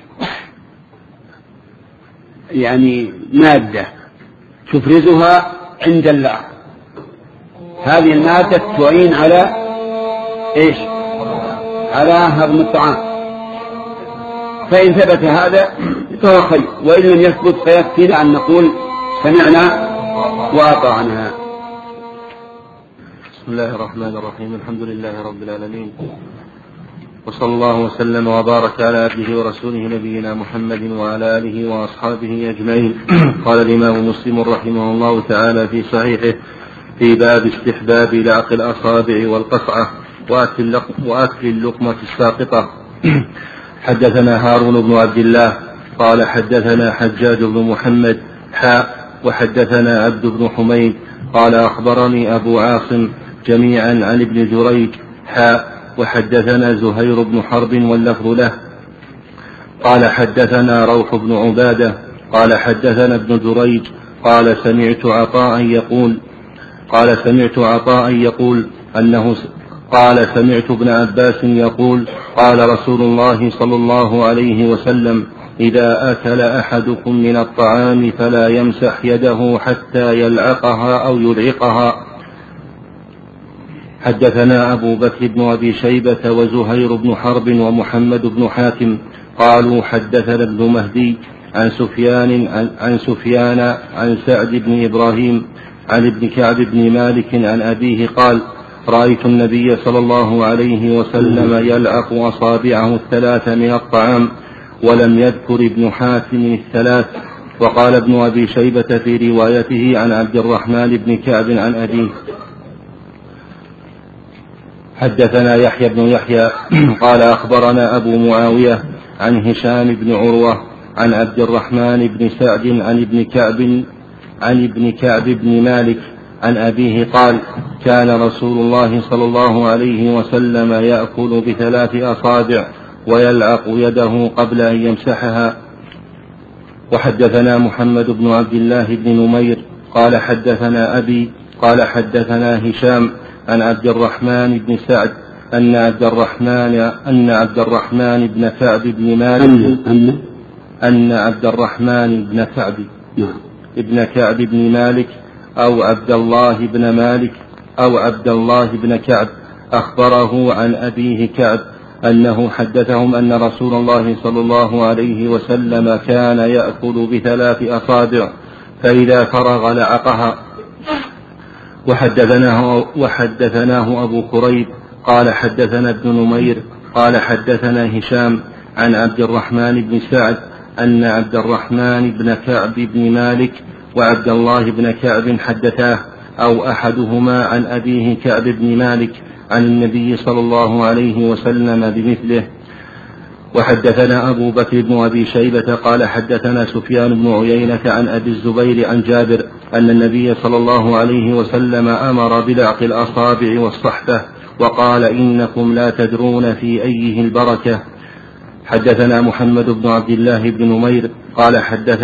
يعني مادة تفرزها عند اللعق، هذه المادة تعين على إيش؟ على هضم الطعام، فإن ثبت هذا فهو خير، وإن لم يثبت فيكفينا أن نقول سمعنا وأطعنا. بسم الله الرحمن الرحيم. الحمد لله رب العالمين، وصلى الله وسلم وبارك على عبده ورسوله نبينا محمد وعلى آله وأصحابه أجمعين. قال الإمام مسلم رحمه الله تعالى في صحيحه في باب استحباب لعق الأصابع والقصعة وأكل اللقمة الساقطة. حدثنا هارون بن عبد الله قال حدثنا حجاج بن محمد وحدثنا عبد بن حميد قال أخبرني أبو عاصم جميعا عن ابن جريج وحدثنا زهير بن حرب واللفظ له قال حدثنا روح بن عبادة قال حدثنا ابن جريج قال سمعت عطاء يقول قال سمعت عطاء يقول أنه قال سمعت ابن عباس يقول قال رسول الله صلى الله عليه وسلم إذا أكل أحدكم من الطعام فلا يمسح يده حتى يلعقها أو يلعقها. حدثنا أبو بكر بن أبي شيبة وزهير بن حرب ومحمد بن حاتم قالوا حدثنا ابن مهدي عن سفيان عن سعد بن إبراهيم عن ابن كعب بن مالك عن أبيه قال رأيت النبي صلى الله عليه وسلم يلعق أصابعه الثلاث من الطعام ولم يذكر ابن حاتم الثلاث. وقال ابن أبي شيبة في روايته عن عبد الرحمن بن كعب عن أبيه. حدثنا يحيى بن يحيى قال أخبرنا أبو معاوية عن هشام بن عروة عن عبد الرحمن بن سعد عن ابن كعب بن مالك عن أبيه قال كان رسول الله صلى الله عليه وسلم يأكل بثلاث أصابع ويلعق يده قبل أن يمسحها. وحدثنا محمد بن عبد الله بن نمير قال حدثنا أبي قال حدثنا هشام عن عبد الرحمن بن سعد أن عبد الرحمن بن كعب بن مالك أن عبد الرحمن بن كعب ابن كعب بن مالك أو عبد الله بن مالك أو عبد الله بن كعب أخبره عن أبيه كعب أنه حدثهم أن رسول الله صلى الله عليه وسلم كان يأكل بثلاث أصابع فإذا فرغ لعقها. وحدثناه أبو كريب قال حدثنا ابن نمير قال حدثنا هشام عن عبد الرحمن بن سعد أن عبد الرحمن بن كعب بن مالك وعبد الله بن كعب حدثاه أو أحدهما عن أبيه كعب بن مالك عن النبي صلى الله عليه وسلم بمثله. وحدثنا أبو بكر بن أبي شيبة قال حدثنا سفيان بن عيينة عن أبي الزبير عن جابر أن النبي صلى الله عليه وسلم أمر بلعق الأصابع والصحبة وقال إنكم لا تدرون في أيه البركة. حدثنا محمد بن عبد الله بن نمير قال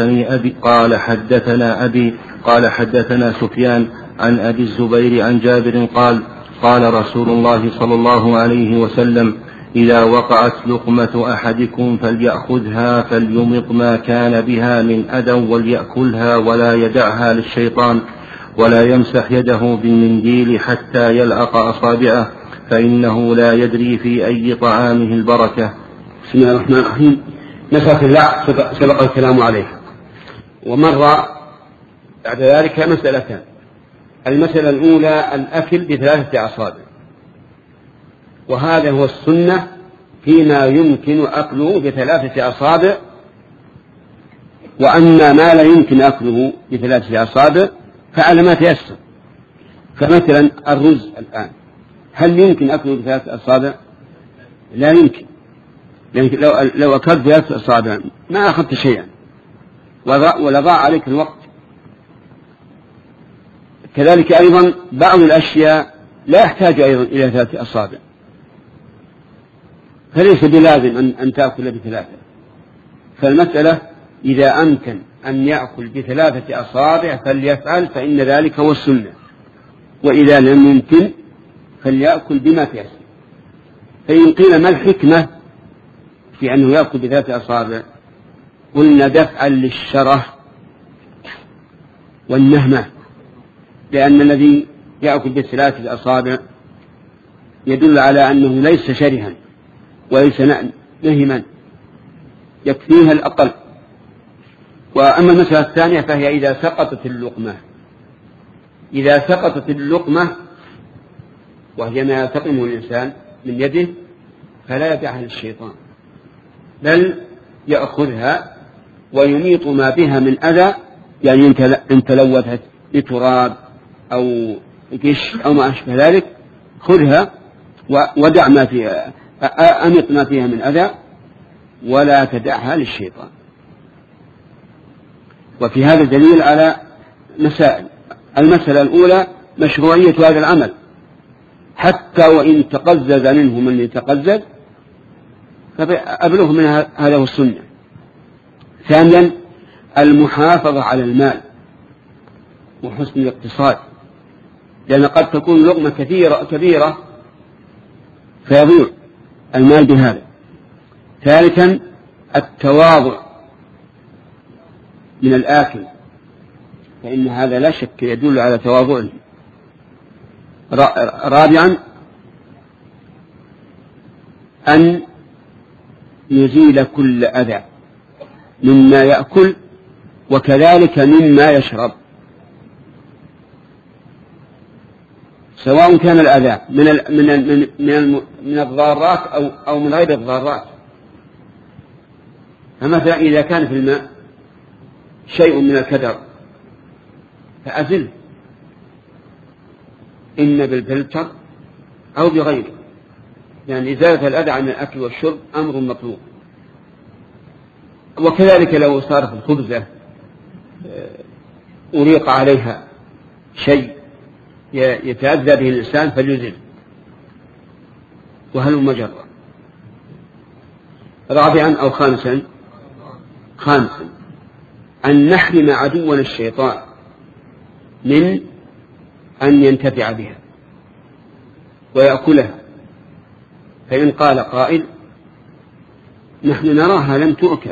حدثنا أبي قال حدثنا سفيان عن أبي الزبير عن جابر قال قال رسول الله صلى الله عليه وسلم إذا وقعت لقمة أحدكم فليأخذها فليمط ما كان بها من أذى وليأكلها ولا يدعها للشيطان ولا يمسح يده بالمنديل حتى يلعق أصابعه فإنه لا يدري في أي طعامه البركة. بسم الله الرحمن الرحيم. مسألة اللعق سبق الكلام عليها ومر بعد ذلك مسألتان. المسألة الأولى الأكل بثلاثة أصابع، وهذا هو السنة فيما يمكن أكله بثلاثة أصابع، وأما ما لا يمكن أكله بثلاثة أصابع فعلى ما تيسر. فمثلا الرز الآن هل يمكن أكله بثلاثة أصابع؟ لا يمكن، لأنك لو أكلت بثلاثة أصابع ما أخذت شيئا ولضاع عليك الوقت. كذلك أيضا بعض الأشياء لا يحتاج أيضا إلى ثلاثة أصابع، فليس بلازم أن تأكل بثلاثة. فالمسألة إذا أمكن أن يأكل بثلاثة أصابع فليفعل، فإن ذلك هو السنة. وإذا لم يمكن فليأكل بما تيسر. فإن قيل ما الحكمة في أنه يأكل بثلاثة أصابع؟ قلنا دفعا للشره والنهمة، لأن الذي يأكل بثلاثة أصابع يدل على أنه ليس شرها وليس نهما، يكفيها الأقل. وأما المسألة الثانية فهي إذا سقطت اللقمة وهي ما يلتقمه الإنسان من يده فلا يدعها للشيطان، بل يأخذها ويميط ما بها من أذى، يعني إن تلوثت بتراب أو قش أو ما أشبه ذلك خذها ودع ما فيها، أمط ما فيها من أذى ولا تدعها للشيطان. وفي هذا دليل على مسائل. المسألة الأولى مشروعية هذا العمل حتى وإن تقزز منه من يتقزز فأبلغ من هذا هو السنة. ثانيا المحافظة على المال وحسن الاقتصاد، لأن قد تكون لقمة كبيرة فيضيع المال بهذا. ثالثا التواضع من الآكل، فإن هذا لا شك يدل على تواضعه. رابعا أن يزيل كل أذى مما يأكل وكذلك مما يشرب، سواء كان الأذى من الضارات أو من غير الضارات. فمثلا إذا كان في الماء شيء من الكدر فأزله، إما بالفلتر أو بغيره، يعني إزالة الأذى عن الأكل والشرب أمر مطلوب. وكذلك لو صارت الخبزة أريق عليها شيء يتأذى به الإنسان فليزل، وهل مجرى. رابعا أو خامسا أن نحرم عدونا الشيطان من أن ينتفع بها ويأكلها. فإن قال قائل نحن نراها لم تؤكل،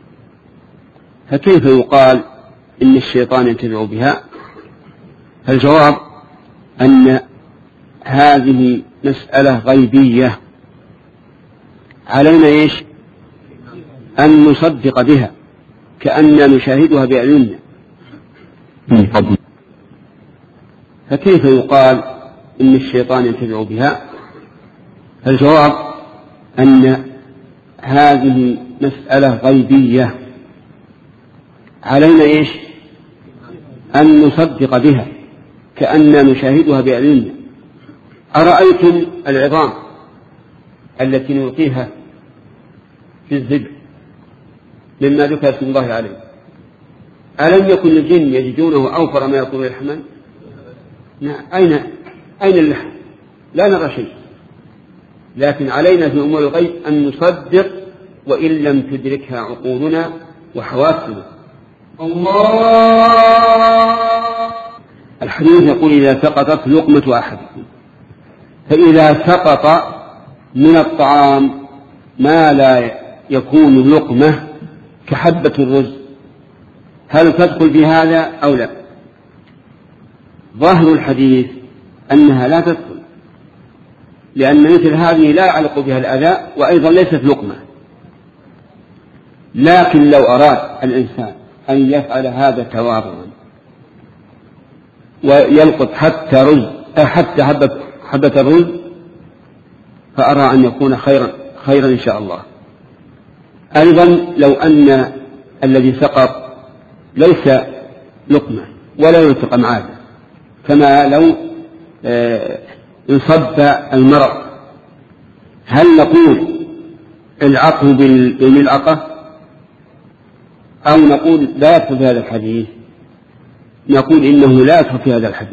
فكيف يقال إن الشيطان ينتفع بها؟ فالجواب أن هذه مسألة غيبية، علينا أن نصدق بها كأننا نشاهدها بأعيننا. فكيف يقال إن الشيطان ينتفع بها؟ فالجواب أن هذه مسألة غيبية، علينا أن نصدق بها كأننا نشاهدها بأعيننا. أرأيتم العظام التي نلقيها في الذبح مما ذكر اسم الله عليه، ألم يكن الجن يجدونه أوفر ما يكون لحما؟ أين اللحم؟ لا نرى شيء. لكن علينا في أمور الغيب أن نصدق وإن لم تدركها عقولنا وحواسنا. الحديث يقول إذا سقطت لقمة أحدكم، فإذا سقط من الطعام ما لا يكون لقمة كحبة الرز هل تدخل في هذا أو لا؟ ظاهر الحديث أنها لا تدخل، لأن مثل هذه لا يعلق بها الأذى وأيضا ليست لقمة. لكن لو أراد الإنسان أن يفعل هذا تواضعا ويلقط حتى حبة الرز فأرى أن يكون خيرا إن شاء الله. أيضا لو أن الذي سقط ليس لقمة ولا يلتقم عادة، كما لو انصب المرض، هل نقول العقه بالملعقة أو نقول لا يدخل في هذا الحديث؟ نقول إنه لا يدخل في هذا الحديث،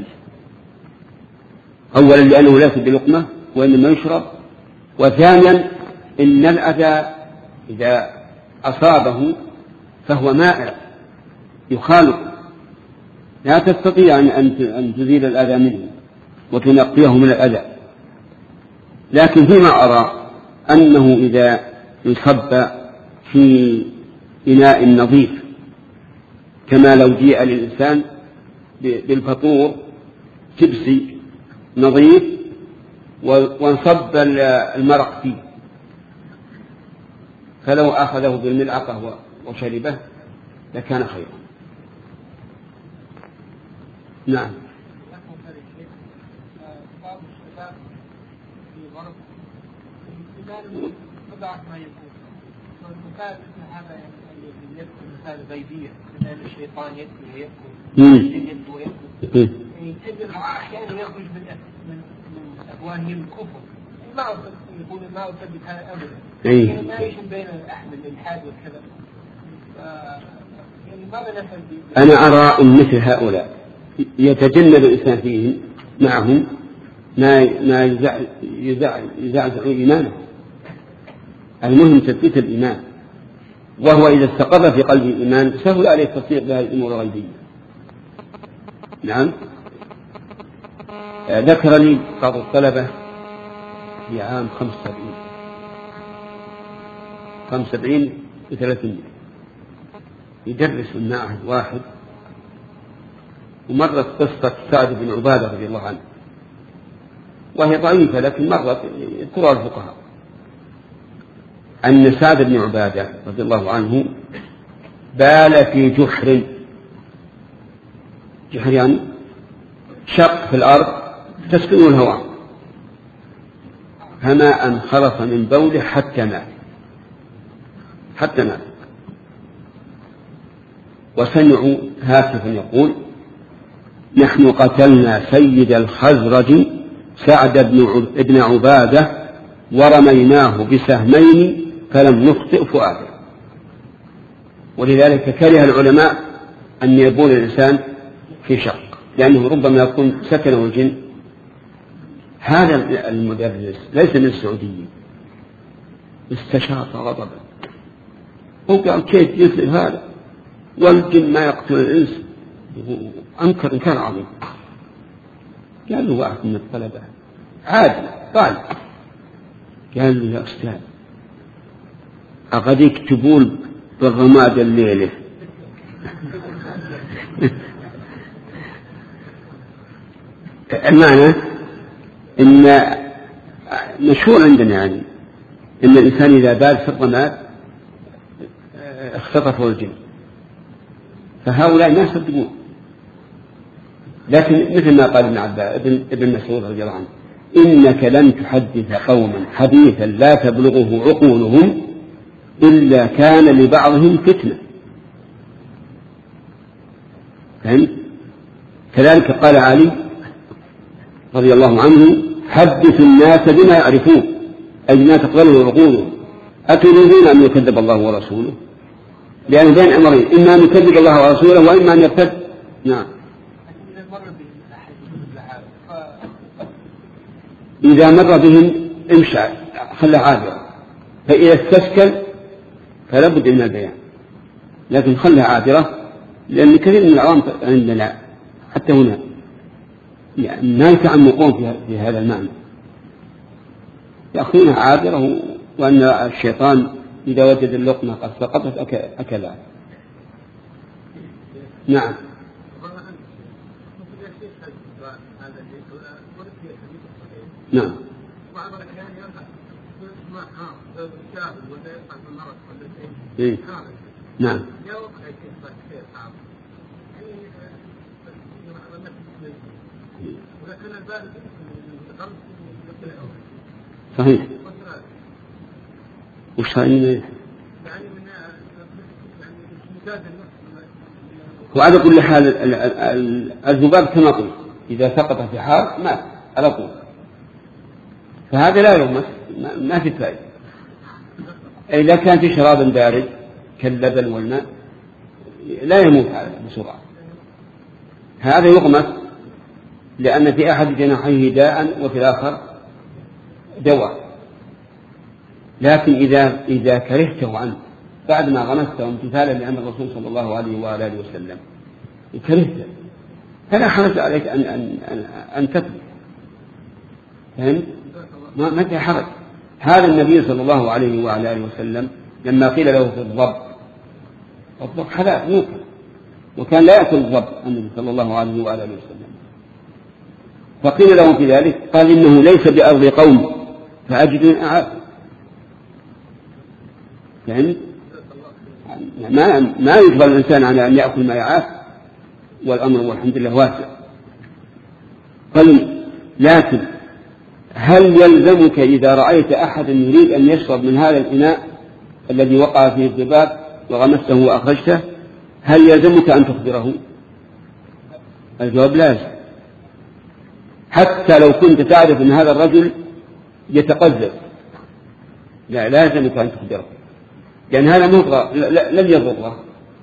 أولا لأنه ليس بلقمة وإنما يشرب، وثانيا إن الأذى إذا أصابه فهو مائع يخالط، لا تستطيع أن تزيل الأذى منه وتنقيه من الأذى. لكن فيما أرى أنه إذا يصب في إناء نظيف، كما لو جيء للإنسان بالفطور تبسي نظيف وانصب المرق فيه، فلو أخذه بالملعقة وشربه لكان خيرا. نعم. بعض الشباب في غرب طبعا ما يكون والمثال مثل هذا يعني مثال غيبية، مثال الشيطان يأكل ويأكل يعني تجد أحيانا يخرج من أبوانهم الكفر، ما يقول ما أثبت هذا أبدا، يعني ما يشم بين الأحد الإلحاد والكذب. يعني ماذا نفعل؟ أنا أرى أن مثل هؤلاء يتجنب الإنسان فيهم معهم ما يزعزع إيمانه. المهم تثبيت الإيمان، وهو إذا استقر في قلب الإيمان سهل عليه التصديق بهذه الأمور الغيبية. نعم. ذكر لي بعض الطلبة في عام 75 و300 يدرس المعهد واحد، ومرت قصة سعد بن عبادة رضي الله عنه، وهي ضعيفة لكن مرت يذكرها الفقهاء، أن سعد بن عبادة رضي الله عنه بال في جحر يعني شق في الأرض تسكنه الهواء، فما أن خلص من بوله حتى مات. وسمعوا هاتفا يقول: نحن قتلنا سيد الخزرج سعد بن عبادة ورميناه بسهمين فلم نخطئ فؤاده. ولذلك كره العلماء أن يبول الإنسان في شق، لأنه ربما يكون سكنه الجن. هذا المدرس ليس من السعودية، استشاط غضبا وقال: كيف يثلث هذا والجن ما يقتل الإنس؟ أنكر إنكار عظيم. قال له واحد من الطلبة عادي طالب، قال له: يا أستاذ، أغديك تبول بالرماد الليلة. المعنى إن مشهور عندنا يعني إن الإنسان إذا بال في الرماد اختطفه الجن، فهؤلاء ما يصدقون. لكن مثل ما قال ابن مسعود رضي الله عنه: إنك لن تحدث قوما حديثا لا تبلغه عقولهم إلا كان لبعضهم فتنة. فهمت؟ كذلك قال علي رضي الله عنه: حدث الناس بما يعرفون، أي ما تقبله عقولهم، أتريدون أن يكذب الله ورسوله؟ لأن بين أمرين: إما أن يكذب الله ورسوله وإما أن يرتد. نعم. إذا مر بهم امشى خلى عابرة، فإذا استشكل فلا بد من البيان، لكن خلى عابرة، لأن كثير من العوام عندنا حتى هنا يعني ما يتعمقون في هذا المعنى، يأخذونها عابرة، وأن الشيطان إذا وجد اللقمة قد سقطت أكلها. نعم. نعم. إيه؟ نعم. صحيح. وش رأينا؟ وعلى كل حال الذباب كما قلت إذا سقط في حار مات على طول، فهذا لا يغمس، ما في فائدة. إذا كان في شراب بارد كاللبن والماء لا يموت بسرعة، هذا يغمس لأن في أحد جناحيه داء وفي الآخر دواء. لكن إذا كرهته عنه بعد ما غمسته امتثالا لأمر الرسول صلى الله عليه وآله وسلم كرهته، فلا حرج عليك أن تترك. فهمت؟ ما في حرج. هذا النبي صلى الله عليه وآله وسلم لما قيل له في الضب حلال موكل، وكان لا يأكل الضب النبي صلى الله عليه وآله وسلم، فقيل له في ذلك قال: إنه ليس بأرض قوم فأجد أعاف. فهمت؟ ما يجبر الإنسان على أن يأكل ما يعاف، والأمر والحمد لله واسع. قال: لكن هل يلزمك إذا رأيت أحدا يريد أن يشرب من هذا الإناء الذي وقع فيه الذباب وغمسته وأخرجته، هل يلزمك أن تخبره؟ الجواب لازم، حتى لو كنت تعرف أن هذا الرجل يتقذف، لا لازمك أن تخبره، لأن هذا مضر لن يضره.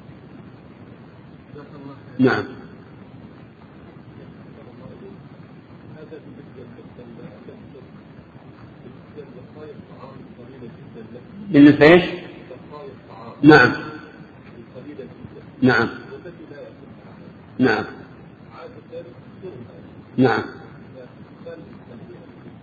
نعم. بالنسبة إيش؟ نعم. نعم. نعم. نعم.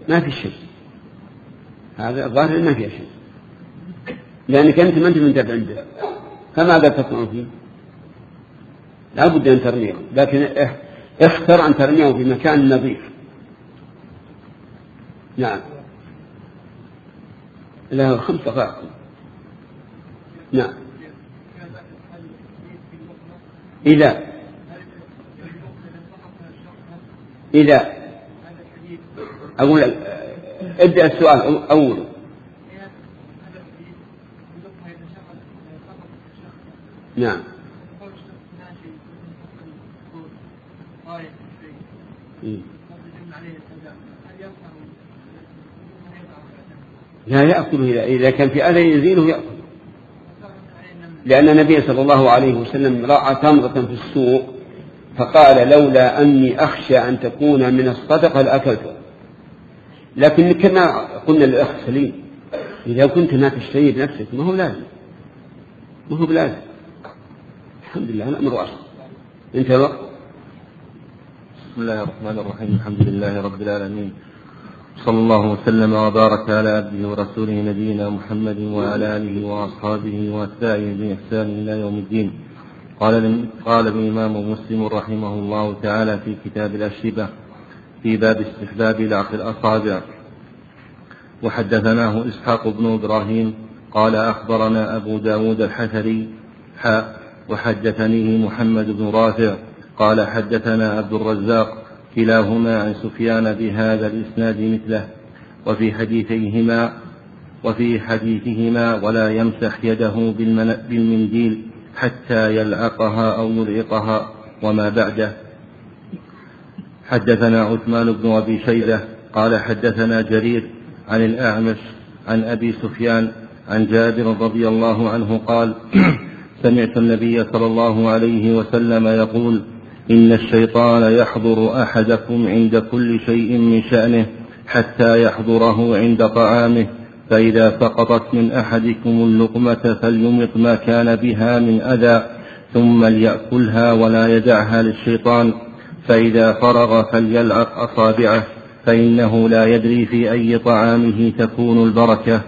ما في شيء، هذا الظاهر ما فيه شيء، لأنك أنت ما أنت منتفع عنده، فماذا تصنع فيه؟ لا بد أن ترميه، لكن اختر أن ترميه في مكان نظيف. نعم. له 5 دقائق. نعم. إذا أقول ابدأ السؤال أوله. نعم. لا يأكله إذا كان في أذى يزيله يأكل، لأن النبي صلى الله عليه وسلم رأى تمرة في السوق فقال لولا أني أخشى أن تكون من الصدقة لأكلته. لكن كما قلنا للأخ سليم إذا كنت ما تشتري بنفسك ما هو بلازم. الحمد لله الأمر واسع. انت وقت. بسم الله الرحمن الرحيم. الحمد لله رب العالمين، صلى الله وسلم وبارك على عبده ورسوله نبينا محمد وعلى آله وأصحابه وأتباعه بإحسان إلى يوم الدين. قال الإمام مسلم رحمه الله تعالى في كتاب الأشربة في باب استحباب لعق الأصابع. وحدثناه إسحاق بن إبراهيم قال أخبرنا أبو داود الحفري وحدثنيه محمد بن رافع قال حدثنا عبد الرزاق كلاهما عن سفيان بهذا الإسناد مثله وفي حديثهما ولا يمسح يده بالمنديل حتى يلعقها أو يلعقها وما بعده. حدثنا عثمان بن أبي شيبة قال حدثنا جرير عن الأعمش عن أبي سفيان عن جابر رضي الله عنه قال سمعت النبي صلى الله عليه وسلم يقول إن الشيطان يحضر أحدكم عند كل شيء من شأنه حتى يحضره عند طعامه، فإذا سقطت من أحدكم اللقمة فليمط ما كان بها من أذى ثم ليأكلها ولا يدعها للشيطان، فإذا فرغ فليلعق أصابعه فإنه لا يدري في أي طعامه تكون البركة.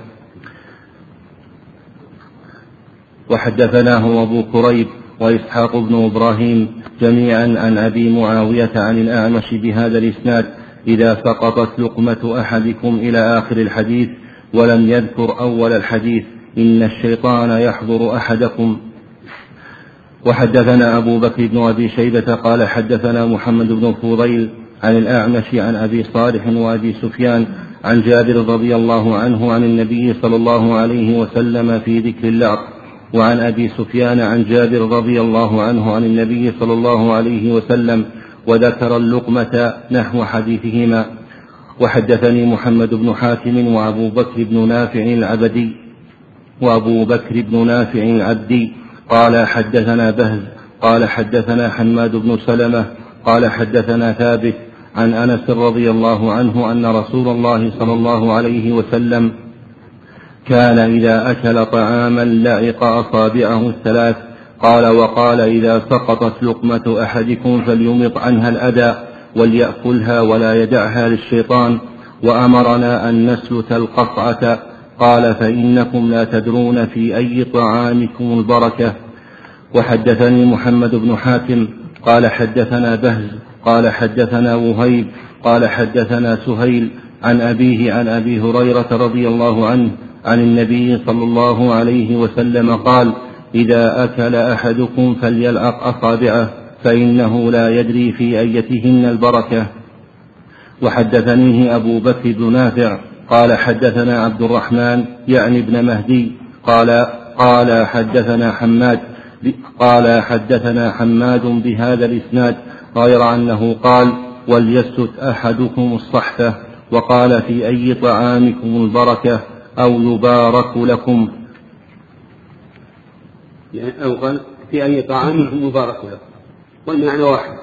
وحدثناه أبو كريب وإسحاق بن إبراهيم جميعا عن أبي معاوية عن الأعمش بهذا الإسناد إذا سقطت لقمة أحدكم إلى آخر الحديث، ولم يذكر أول الحديث إن الشيطان يحضر أحدكم. وحدثنا أبو بكر بن أبي شيبة قال حدثنا محمد بن فضيل عن الأعمش عن أبي صالح وأبي سفيان عن جابر رضي الله عنه عن النبي صلى الله عليه وسلم في ذكر اللعق، وعن أبي سفيان عن جابر رضي الله عنه عن النبي صلى الله عليه وسلم وذكر اللقمة نحو حديثهما. وحدثني محمد بن حاتم وأبو بكر بن نافع العبدي قال حدثنا بهز قال حدثنا حماد بن سلمة قال حدثنا ثابت عن أنس رضي الله عنه أن رسول الله صلى الله عليه وسلم كان إذا أكل طعاما لعق أصابعه الثلاث. وقال إذا سقطت لقمة أحدكم فليمط عنها الأذى وليأكلها ولا يدعها للشيطان، وأمرنا أن نسلت القطعة. قال فإنكم لا تدرون في أي طعامكم البركة. وحدثني محمد بن حاتم قال حدثنا بهز قال حدثنا وهيب قال حدثنا سهيل عن أبيه عن أبي هريرة رضي الله عنه عن النبي صلى الله عليه وسلم قال إذا أكل أحدكم فليلعق أصابعه فإنه لا يدري في أيتهن البركة. وحدثنيه أبو بكر بن نافع قال حدثنا عبد الرحمن يعني ابن مهدي قال حدثنا حماد بهذا الإسناد غير أنه قال وليسلت أحدكم الصحفة، وقال في أي طعامكم البركة أو يبارك لكم، يعني أو قال في أي طعامكم مبارك لكم، والمعنى واحد.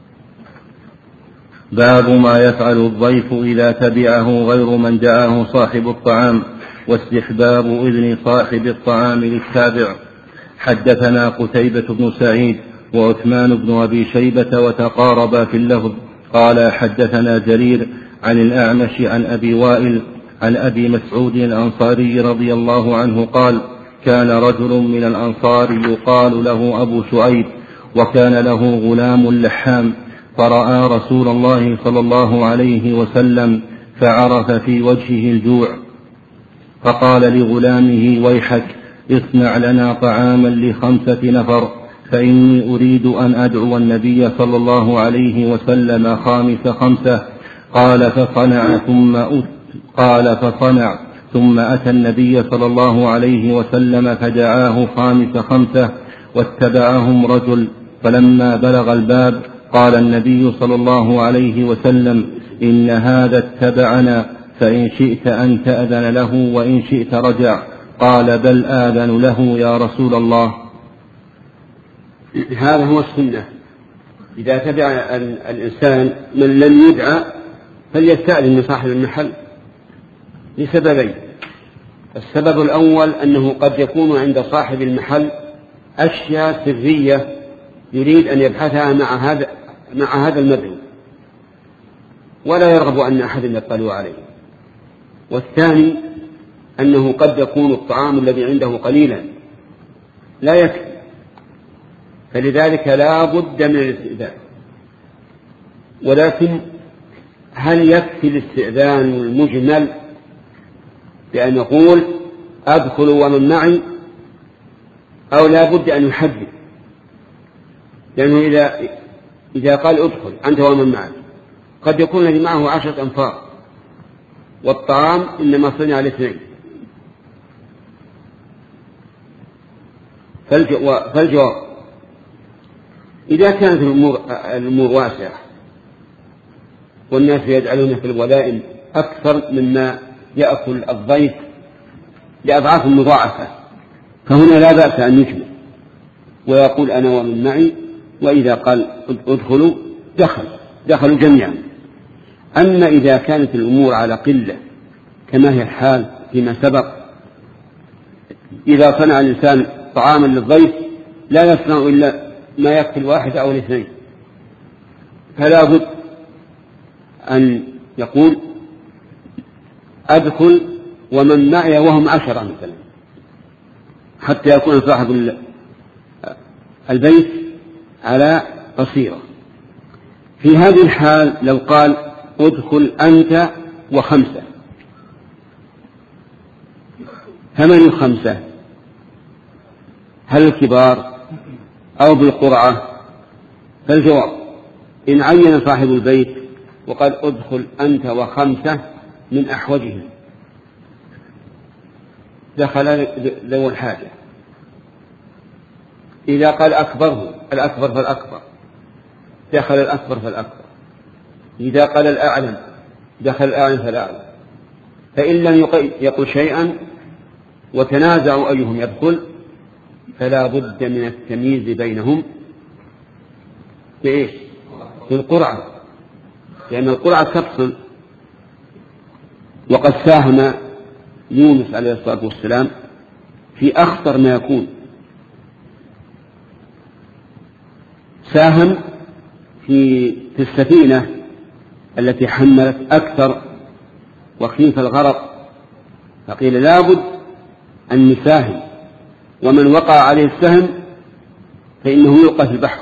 باب ما يفعل الضيف إذا تبعه غير من دعاه صاحب الطعام، واستحباب إذن صاحب الطعام للتابع. حدثنا قتيبة بن سعيد وعثمان بن أبي شيبة وتقاربا في اللفظ. قال حدثنا جرير عن الأعمش عن أبي وائل عن أبي مسعود الأنصاري رضي الله عنه قال كان رجل من الأنصار يقال له أبو شعيب وكان له غلام لحام فرأى رسول الله صلى الله عليه وسلم فعرف في وجهه الجوع فقال لغلامه ويحك اصنع لنا طعاما ل5 نفر فإني أريد أن أدعو النبي صلى الله عليه وسلم خامس 5. قال فصنع ثم أتى النبي صلى الله عليه وسلم فدعاه خامس 5 واتبعهم رجل فلما بلغ الباب قال النبي صلى الله عليه وسلم إن هذا اتبعنا فإن شئت أن تأذن له وإن شئت رجع. قال بل آذن له يا رسول الله. هذا هو السنة، إذا تبع الإنسان من لم يدعى فليستأذن من صاحب المحل لسببين. السبب الأول أنه قد يكون عند صاحب المحل أشياء سرية يريد أن يبحثها مع هذا المدعو ولا يرغب أن أحد يطلع عليه. والثاني أنه قد يكون الطعام الذي عنده قليلا لا يكفي، فلذلك لا بد من الاستئذان. ولكن هل يكفي الاستئذان المجمل بأن يقول أدخل ومن معي، أو لا بد أن يحدد؟ لأنه إذا قال أدخل أنت ومن معي قد يكون الذي معه 10 أنفار والطعام إنما صنع ل2. فالجواب إذا كانت الأمور واسعة والناس يجعلون في الولائم أكثر مما يأكل الضيف لأضعاف مضاعفة، فهنا لا بأس أن يجمع ويقول أنا ومن معي، وإذا قال ادخلوا دخلوا جميعا. أما إذا كانت الأمور على قلة كما هي الحال فيما سبق، إذا صنع الإنسان طعاما للضيف لا يصنع إلا ما يكفي 1 أو 2، فلا بد أن يقول أدخل ومن معي وهم 10 مثلا، حتى يكون صاحب البيت على بصيرة. في هذه الحال لو قال ادخل أنت و5، فمن 5؟ هل الكبار أو بالقرعة؟ فالجواب إن عين صاحب البيت وقال ادخل أنت و5 من أحوجهم دخل ذو الحاجة. إذا قال الأكبر فالأكبر دخل الأكبر فالأكبر. إذا قال الأعلم دخل الأعلم فالأعلم. فإن لم يقل شيئا وتنازعوا أيهم يدخل فلا بد من التمييز بينهم بإيش؟ بالقرعة، لأن القرعة تفصل. وقد ساهم يونس عليه الصلاة والسلام في أخطر ما يكون، ساهم في السفينة التي حملت أكثر وخيف الغرق، فقيل لا بد أن نساهم، ومن وقع عليه السهم فإنه يلقى في البحر.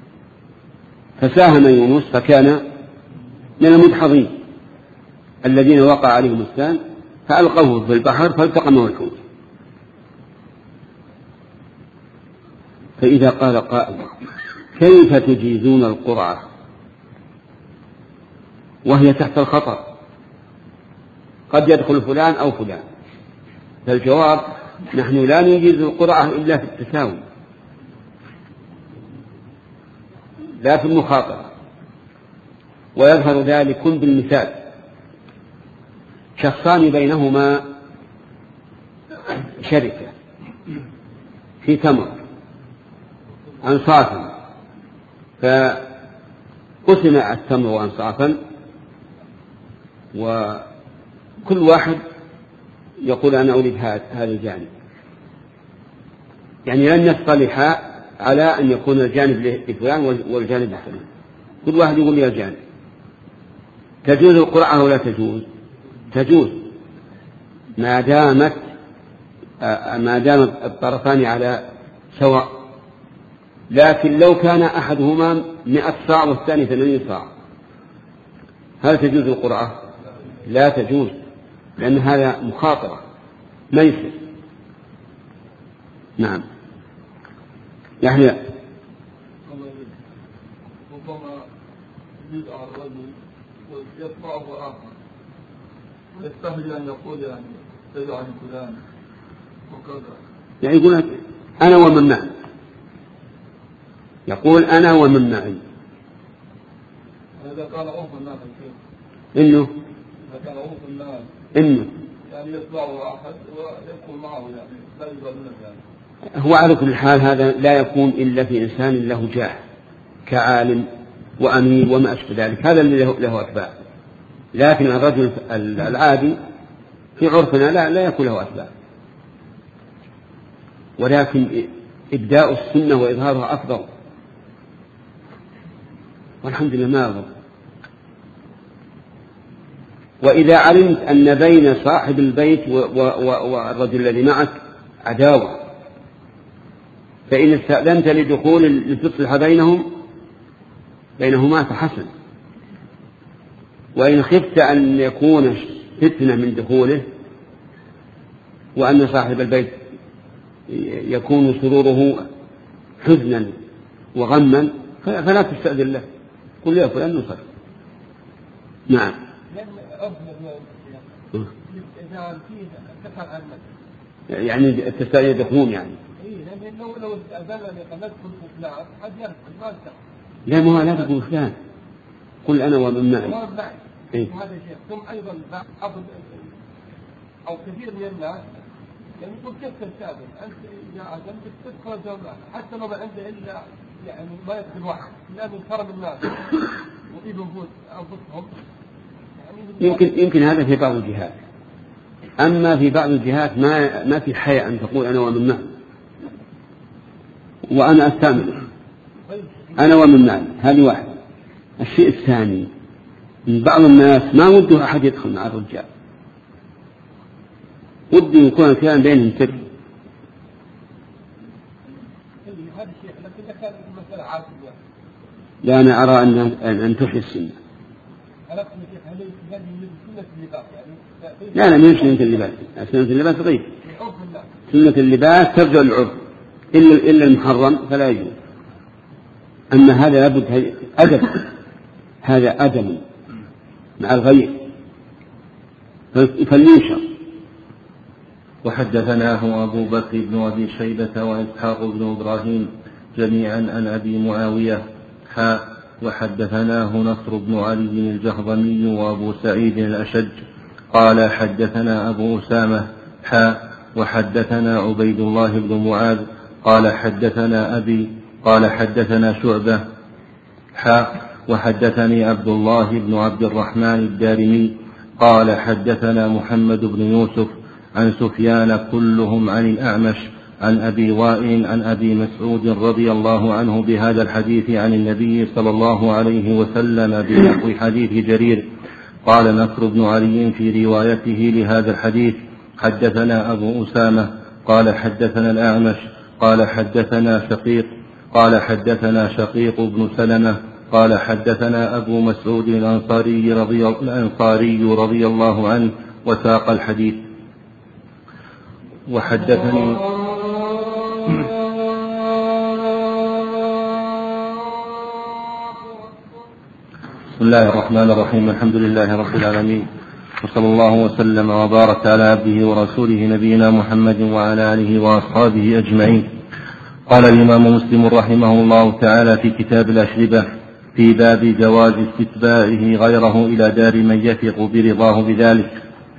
فساهم يونس فكان من المدحضين الذين وقع عليهم السهم فألقوه في البحر فالتقمه الحوت. فإذا قال قائل كيف تجيزون القرعة وهي تحت الخطر، قد يدخل فلان أو فلان؟ فالجواب نحن لا نجيز القرعة إلا في التساوي لا في المخاطرة. ويظهر ذلك بالمثال: شخصان بينهما شركة في تمر أنصافا، فقسم التمر أنصافا وكل واحد يقول أنا أريد هذا الجانب، يعني لن يصطلحا على أن يكون الجانب لفلان والجانب لفلان، كل واحد يقول لي الجانب. تجوز القرعة ولا تجوز؟ تجوز ما دام الطرفان على سواء، لكن لو كان أحدهما 100 صاع والثاني 80 صاع هل تجوز القرعة؟ لا تجوز، لأن هذا مخاطرة ميسر. نعم. يحيى. ربما يدعى الرجل ويطبعه آخر ويستحي أن يقول يعني تدعني فلان وكذا، يعني يقول أنا ومن معي، يقول أنا ومن معي. إذا كان عرف الناس إنه إذا كان عرف الناس إنه يعني يطبعه أحد ويكون معه يعني لا يظلمه يعني. هو على كل حال هذا لا يكون إلا في إنسان له جاه كعالم وأمير وما أشبه ذلك، هذا اللي له أتباع. لكن الرجل العادي في عرفنا لا يكون له أتباع، ولكن إبداء السنة وإظهارها أفضل، والحمد لله ما أفضل. وإذا علمت أن بين صاحب البيت والرجل الذي معك عداوة، فإن استأذنت لدخول لتصلح بينهما فحسن، وإن خفت أن يكون فتنة من دخوله وأن صاحب البيت يكون سروره حزنا وغما فلا تستأذن له، قل يا فلان نصر. نعم. يعني تستأذن يدخلون يعني. لو استأذنني ندخل فلان قد يدخل ما استأذن. لا ما لا تقول فلان، قل أنا ومن معي. هذا شيء. ثم أيضا بعض أو كثير من الناس يعني يقول كيف تستأذن أنت إذا أذنت تدخل الجامعة حتى لو ما عنده إلا يعني ما يدخل واحد، لأنه كرم الناس وإذا وجود أنفسهم يعني يمكن هذا في بعض الجهات، أما في بعض الجهات ما في حياء أن تقول أنا ومن معي وأنا أستعمل أنا ومن معي. هذه واحدة. الشيء الثاني، بعض الناس ما وده أحد يدخل مع الرجال، وده يكون كان بينهم سر. لا أنا أرى أن تحيي السنة. لا من سنة اللباس، سنة اللباس غير سنة اللباس ترجع للعرف إلا المحرم فلا يجوز. أما هذا لابد أدب، هذا أدب مع الغير فلينشر. وحدثناه أبو بكر بن أبي شيبة وإسحاق بن إبراهيم جميعا عن أبي معاوية وحدثناه نصر بن علي الجهضمي وأبو سعيد الأشج قال حدثنا أبو أسامة وحدثنا عبيد الله بن معاذ قال حدثنا أبي قال حدثنا شعبة وحدثني عبد الله بن عبد الرحمن الدارمي قال حدثنا محمد بن يوسف عن سفيان كلهم عن الأعمش عن أبي وائل عن أبي مسعود رضي الله عنه بهذا الحديث عن النبي صلى الله عليه وسلم بنحو حديث جرير. قال نصر بن علي في روايته لهذا الحديث حدثنا أبو أسامة قال حدثنا الأعمش قال حدثنا شقيق بن سلمة قال حدثنا أبو مسعود الأنصاري رضي الله عنه وساق الحديث. وحدثني بسم الله الرحمن الرحيم الحمد لله رب العالمين وصلى الله وسلم وبارك على عبده ورسوله نبينا محمد وعلى آله وأصحابه أجمعين. قال الإمام مسلم رحمه الله تعالى في كتاب الأشربة في باب جواز استتباعه غيره إلى دار من يثق برضاه بذلك.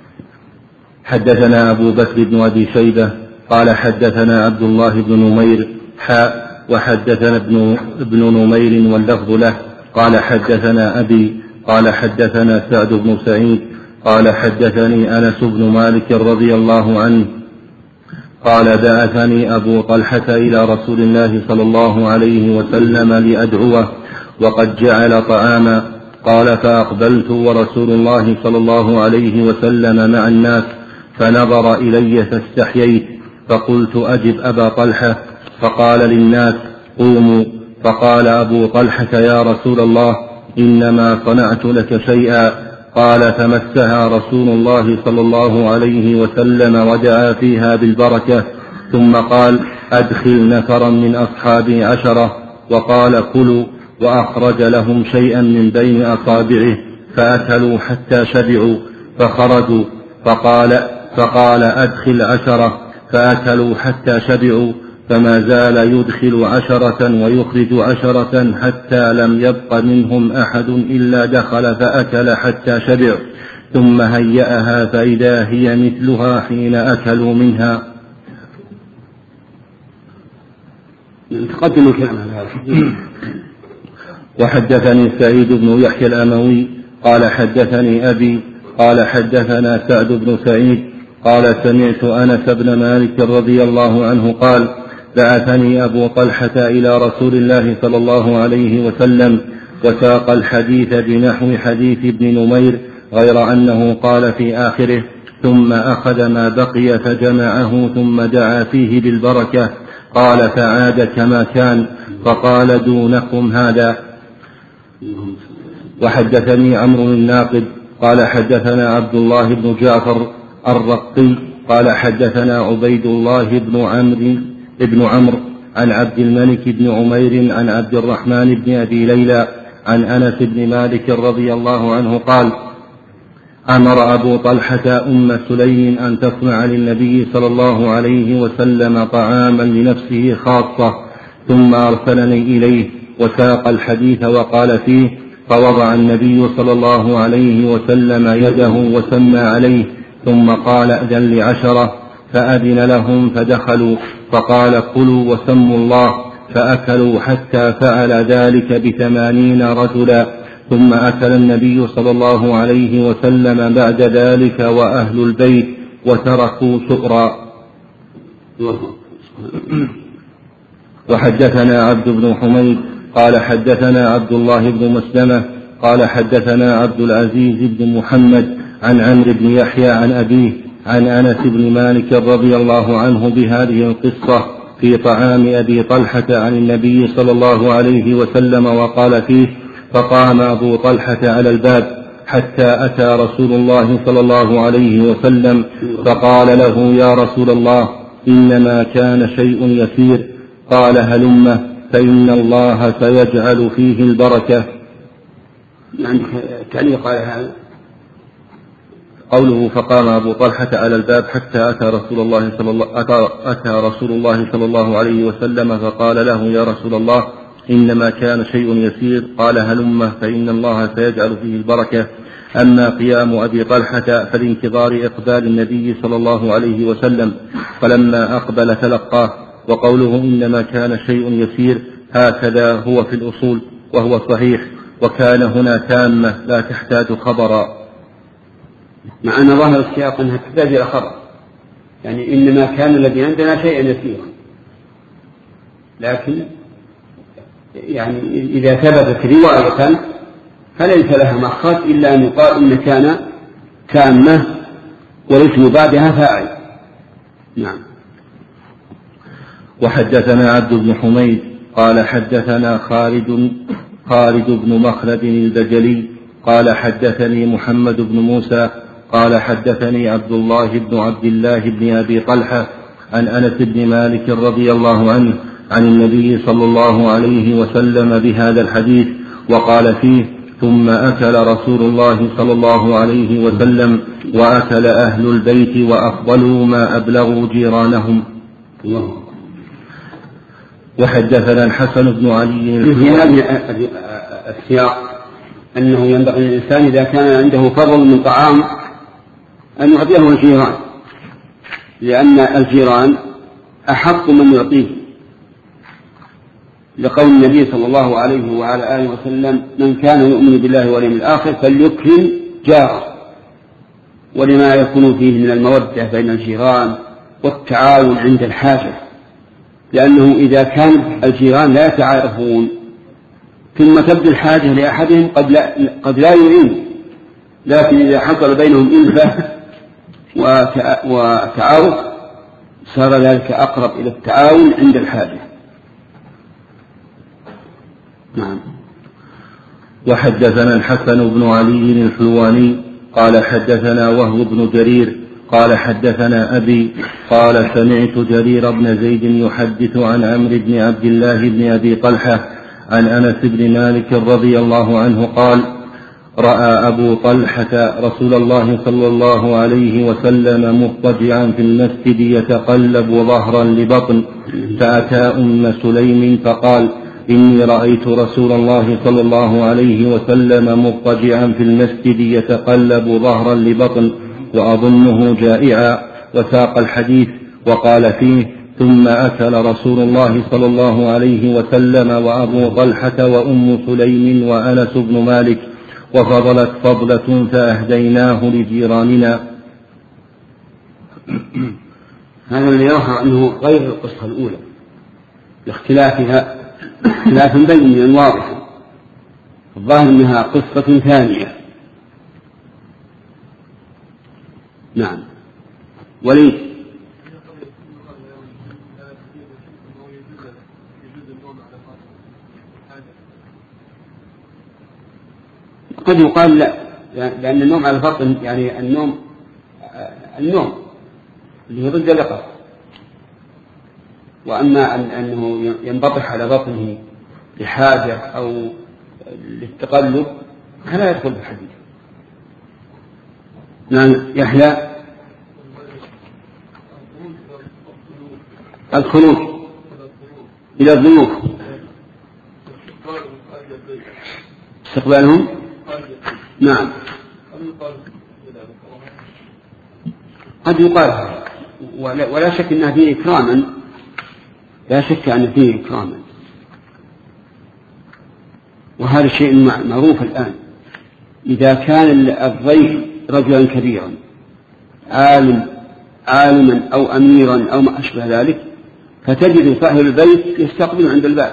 حدثنا أبو بكر بن أبي شيبة قال حدثنا عبد الله بن نمير وحدثنا ابن نمير واللفظ له قال حدثنا أبي قال حدثنا سعد بن سعيد قال حدثني أنس بن مالك رضي الله عنه قال بعثني أبو طلحة إلى رسول الله صلى الله عليه وسلم لأدعوه وقد جعل طعاما قال فأقبلت ورسول الله صلى الله عليه وسلم مع الناس فنظر إلي فاستحييت فقلت أجب أبا طلحة فقال للناس قوموا فقال أبو طلحة يا رسول الله إنما صنعت لك شيئا قال فمسها رسول الله صلى الله عليه وسلم ودعا فيها بالبركة ثم قال أدخل نفرا من أصحابي 10 وقال كلوا وأخرج لهم شيئا من بين أصابعه فأكلوا حتى شبعوا فخرجوا فقال أدخل 10 فأكلوا حتى شبعوا فما زال يدخل 10 ويخرج 10 حتى لم يبق منهم أحد إلا دخل فأكل حتى شبع ثم هيأها فإذا هي مثلها حين أكلوا منها. تقدم الكلام على هذا. وحدثني سعيد بن يحيى الأموي قال حدثني أبي قال حدثنا سعد بن سعيد قال سمعت أنس بن مالك رضي الله عنه قال بعثني أبو طلحة إلى رسول الله صلى الله عليه وسلم وساق الحديث بنحو حديث ابن نمير غير أنه قال في آخره ثم أخذ ما بقي فجمعه ثم دعا فيه بالبركة قال فعاد كما كان فقال دونكم هذا. وحدثني عمرو الناقد قال حدثنا عبد الله بن جعفر الرقي قال حدثنا عبيد الله بن عمرو عن عبد الملك بن عمير عن عبد الرحمن بن أبي ليلى عن أنس بن مالك رضي الله عنه قال أمر أبو طلحة أم سليم أن تصنع للنبي صلى الله عليه وسلم طعاما لنفسه خاصة ثم أرسلني إليه وساق الحديث وقال فيه فوضع النبي صلى الله عليه وسلم يده وسمى عليه ثم قال أذن ل10 فأذن لهم فدخلوا فقال كلوا وسموا الله فأكلوا حتى فعل ذلك ب80 رجلا ثم أكل النبي صلى الله عليه وسلم بعد ذلك وأهل البيت وتركوا سؤرا. وحدثنا عبد بن حميد قال حدثنا عبد الله بن مسلمة قال حدثنا عبد العزيز بن محمد عن عمرو بن يحيى عن أبيه عن أنس بن مالك رضي الله عنه بهذه القصة في طعام أبي طلحة عن النبي صلى الله عليه وسلم وقال فيه فقام أبو طلحة على الباب حتى أتى رسول الله صلى الله عليه وسلم فقال له يا رسول الله إنما كان شيء يسير قال هلم فإن الله سيجعل فيه البركة. عندك تعليق على هذا؟ قوله فقام أبو طلحة على الباب حتى أتى رسول الله صلى الله عليه وسلم فقال له يا رسول الله إنما كان شيء يسير قال هلم فإن الله سيجعل فيه البركة. أما قيام أبي طلحة فلانتظار إقبال النبي صلى الله عليه وسلم فلما أقبل تلقاه وقوله إنما كان شيء يسير هكذا هو في الأصول وهو صحيح وكان هنا تامة لا تحتاج خبرا. مع أن ظاهر السياق أنها تحتاج إلى خبر يعني إنما كان الذي عندنا شيئا يسيرا لكن يعني إذا ثبتت رواية فليس لها مخرج إلا أن يقال إن كان تامة والاسم بعدها فاعل. نعم. وحدثنا عبد بن حميد قال حدثنا خالد بن مخلد البجلي قال حدثني محمد بن موسى قال حدثني عبد الله بن أبي طلحة عن أنس بن مالك رضي الله عنه عن النبي صلى الله عليه وسلم بهذا الحديث وقال فيه ثم أكل رسول الله صلى الله عليه وسلم وأكل أهل البيت وأفضلوا ما أبلغوا جيرانهم. وحدثنا الحسن بن علي في هذا السياق أنه ينبغي للإنسان إذا كان عنده فضل من طعام أن يعطيه الجيران لأن الجيران أحق من يعطيه لقول النبي صلى الله عليه وعلى آله وسلم من كان يؤمن بالله واليوم الآخر فليكرم جاره ولما يكون فيه من المودة بين الجيران والتعاون عند الحاجة لأنه إذا كان الجيران لا يتعارفون ثم تبدو الحاجة لأحدهم قد لا يعين، لكن إذا حصل بينهم إلفة وتعارف صار ذلك أقرب إلى التعاون عند الحاجة. نعم. وحدثنا الحسن بن علي الحلواني قال حدثنا وهب بن جرير قال حدثنا أبي قال سمعت جرير بن زيد يحدث عن عمرو بن عبد الله بن أبي طلحة عن أنس بن مالك رضي الله عنه قال رأى أبو طلحة رسول الله صلى الله عليه وسلم مضطجعا في المسجد يتقلب ظهرا لبطن، فأتى أم سليم فقال إني رأيت رسول الله صلى الله عليه وسلم مضطجعا في المسجد يتقلب ظهرا لبطن وأظنه جائعا، وساق الحديث وقال فيه ثم أكل رسول الله صلى الله عليه وسلم وأبو طلحة وأم سليم وأنس بن مالك، وفضلت فضلة فأهديناه لجيراننا. هذا الذي يظهر أنه غير القصة الأولى لاختلافها اختلاف بين واضح، الظاهر أنها قصة ثانية. نعم. وليد. قد يقال لا، لأن النوم على البطن يعني النوم اللي هو ضد اليقظة، وأما أنه ينبطح على بطنه لحاجة أو للتقلب فلا يدخل في الحديث. نعم. يحيى. الخروج إلى الضيوف، استقبالهم. نعم. قد يقال ولا شك أنه فيه إكراما، لا شك أن فيه إكراما، وهذا شيء معروف الآن. إذا كان الضيف رجلا كبيرا عالما أو أميرا أو ما أشبه ذلك، فتجد صاحب البيت يستقبل عند الباب.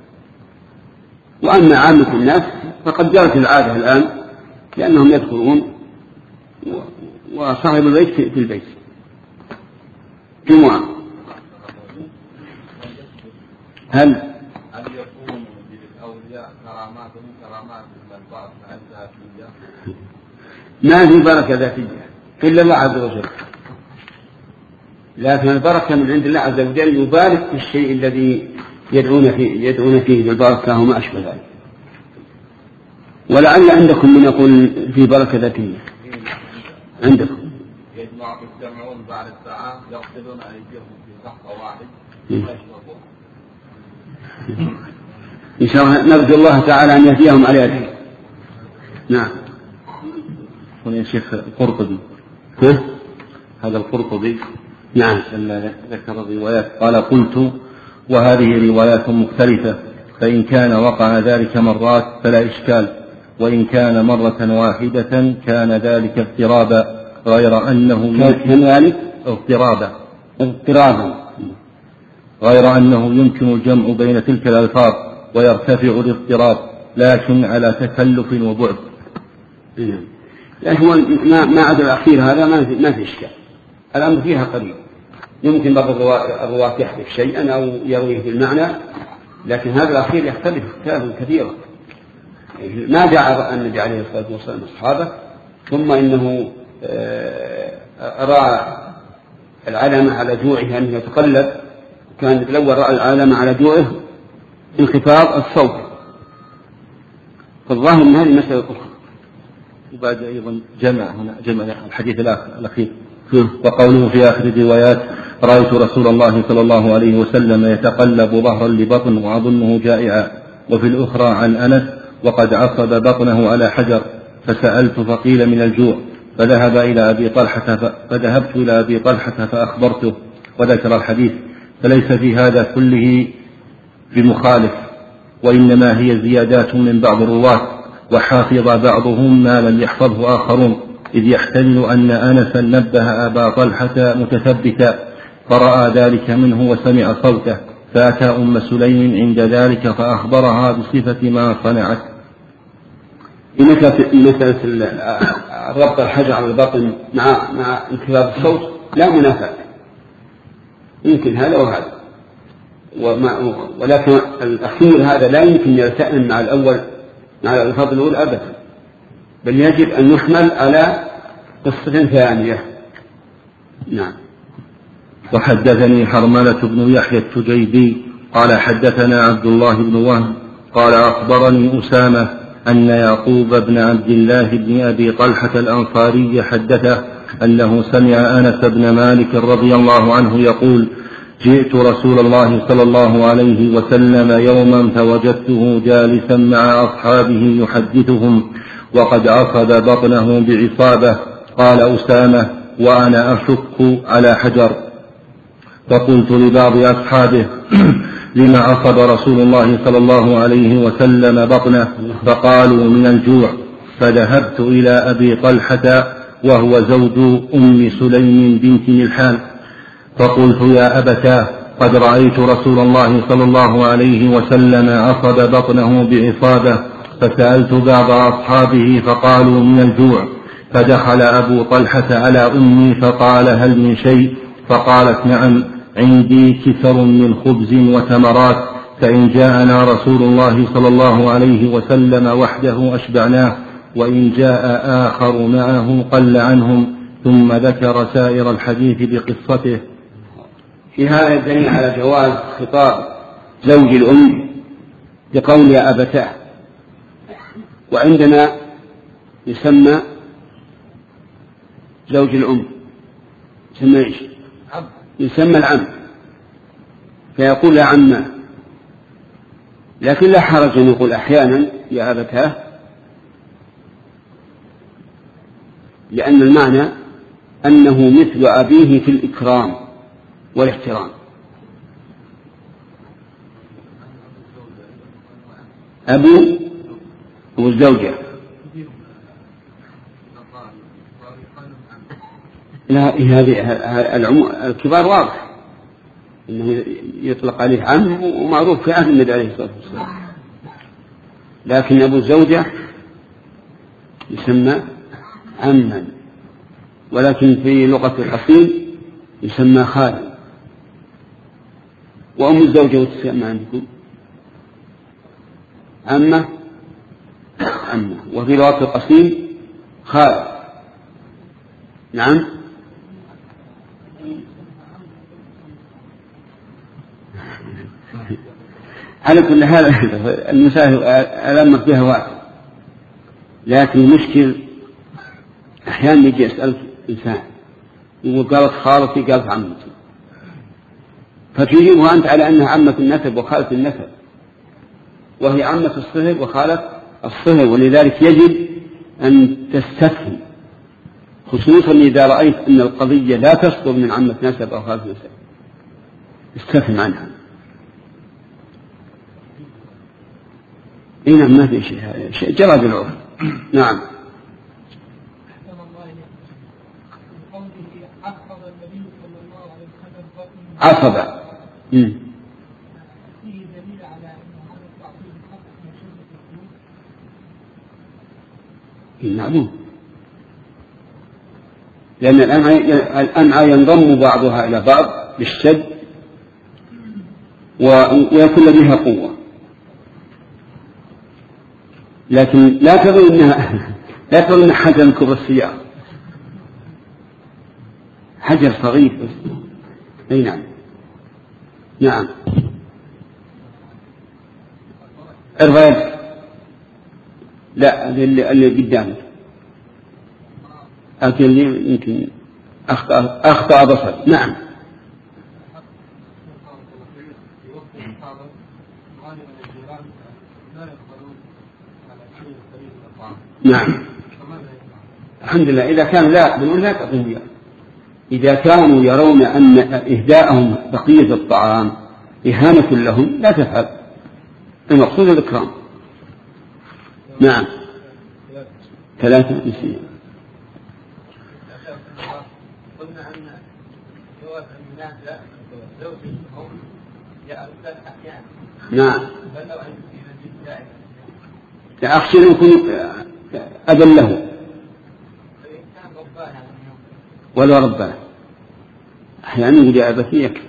وأما عامة الناس فقد جرت العادة الآن لأنهم يدخلون وصاحب البيت في البيت جمعة. هل يكون للأولياء كرامات من كرامات البعض ذاتية؟ ما في بركة ذاتية إلا الله عز وجل، لكن البركة من عند الله عز وجل يبارك في الشيء الذي يدعون فيه بالبركة وما أشبه ذلك. ولعل عندكم من يقول في بركة ذاتية عندكم. يجتمعون بعد الساعة يغسلون أيديهم في صحفة واحد ويشربون. إن شاء الله نرجو الله تعالى أن يهديهم على يده. نعم. يا شيخ القرطبي هذا القرطبي نعم ذكر الروايات قال قلت وهذه روايات مختلفة، فإن كان وقع ذلك مرات فلا إشكال، وإن كان مرة واحدة كان ذلك اضطرابا، غير أنه يمكن الجمع بين تلك الألفاظ ويرتفع الاضطراب، لكن على تكلف وبعد. لكن ما عدا الأخير هذا ما في إشكال، الأمر فيها قريب، يمكن بعض الرواة يحدث شيئا أو يرويه بالمعنى، لكن هذا الأخير يختلف اختلافا كثيرا. ما جاء النبي عليه الصلاة والسلام أصحابه ثم إنه رأى العلامة على جوعه أنه يتقلب، كان الأول رأى العلامة على جوعه انخفاض الصوت، فالظاهر من هذه المسألة أخرى. وبعد أيضا جمع الحديث الأخير وقوله في آخر الروايات رأيت رسول الله صلى الله عليه وسلم يتقلب ظهرا لبطن وأظنه جائعا، وفي الأخرى عن أنس وقد عصب بطنه على حجر فسألت فقيل من الجوع، فذهبت إلى أبي طلحة فأخبرته وذكر الحديث، فليس في هذا كله بمخالف، وإنما هي زيادات من بعض الرواة، وحافظ بعضهم ما لم يحفظه آخرون، إذ يحتمل أن أنسا نبه أبا طلحة متثبتا فرأى ذلك منه وسمع صوته فأتى أم سليم عند ذلك فأخبرها بصفة ما صنعت. مسألة ربط الحجر على البطن مع انخفاض الصوت لا منافاة، يمكن هذا وهذا، ولكن الأخير هذا لا يمكن يلتئم مع الأول مع الألفاظ الأولى أبدا، بل يجب أن يحمل على قصة ثانية. نعم. وحدثني حرملة بن يحيى التجيبي قال حدثنا عبد الله بن وهب قال أخبرني أسامة أن يعقوب بن عبد الله بن أبي طلحة الأنصاري حدثه أنه سمع أنس بن مالك رضي الله عنه يقول: جئت رسول الله صلى الله عليه وسلم يوما فوجدته جالسا مع أصحابه يحدثهم وقد عصب بطنه بعصابة. قال أسامة: وأنا أشك على حجر. فقلت لبعض أصحابه: لما عصب رسول الله صلى الله عليه وسلم بطنه؟ فقالوا: من الجوع. فذهبت إلى أبي طلحة وهو زوج أم سليم بنت ملحان فقلت: يا أبتاه، قد رأيت رسول الله صلى الله عليه وسلم عصب بطنه بعصابة. فسألت بعض أصحابه فقالوا: من الجوع. فدخل أبو طلحة على أمي فقال: هل من شيء؟ فقالت: نعم، عندي كسر من خبز وتمرات، فإن جاءنا رسول الله صلى الله عليه وسلم وحده أشبعناه، وإن جاء آخر معه قل عنهم. ثم ذكر سائر الحديث بقصته. في هذا الدليل على جواز خطاب زوج الأم بقول يا أبتاه، وعندنا يسمى زوج الأم يسمى العم، فيقول يا عماه، لكن لا حرج أن يقول أحيانا يا أبتاه، لأن المعنى أنه مثل أبيه في الإكرام والاحترام. أبو والزوجة لا، هذه الكبار واضح إنه يطلق عليه عم ومعروف في عهد النبي عليه الصلاة والسلام، لكن أبو الزوجة يسمى عما، ولكن في لغة الأصيل يسمى خال. وأم الزوجة تسمى عندكم عمة، وفي لغة الأصيل خال. نعم. على كل حال المسائل الأمر فيها واحد، لكن المشكل أحيانا يجي يسأل إنسان يقول قالت خالتي قالت عمتي، فتجيبها أنت على أنها عمة النسب وخالة النسب، وهي عمة الصهر وخالة الصهر، ولذلك يجب أن تستفهم، خصوصا إذا رأيت أن القضية لا تصدر من عمة نسب أو خالة نسب، استفهم عنها. إيه نعم، ما في شيء جرى بالعرف. نعم. عصب. معلوم، لأن الأمعاء ينضم بعضها إلى بعض بالشد ويكون بها قوة، لكن لا تظن إنها حجر من كبر السيارة، حجر صغير بس. أي نعم. نعم. الرجل لا، اللي قدامك أكل لي يمكن أخطأ بصر. نعم. نعم. الحمد لله. إذا كان لا بنقول لا تعطيهم، إذا كانوا يرون أن إهداءهم بقية الطعام إهانة لهم لا تفعل، المقصود الإكرام. نعم. 3 نسيان. قلنا أن جواز المنازع زوج الأم نعم. أخشى أن يكون أبا له ولا ربنا، أحيانا يقول يا أبا فيك.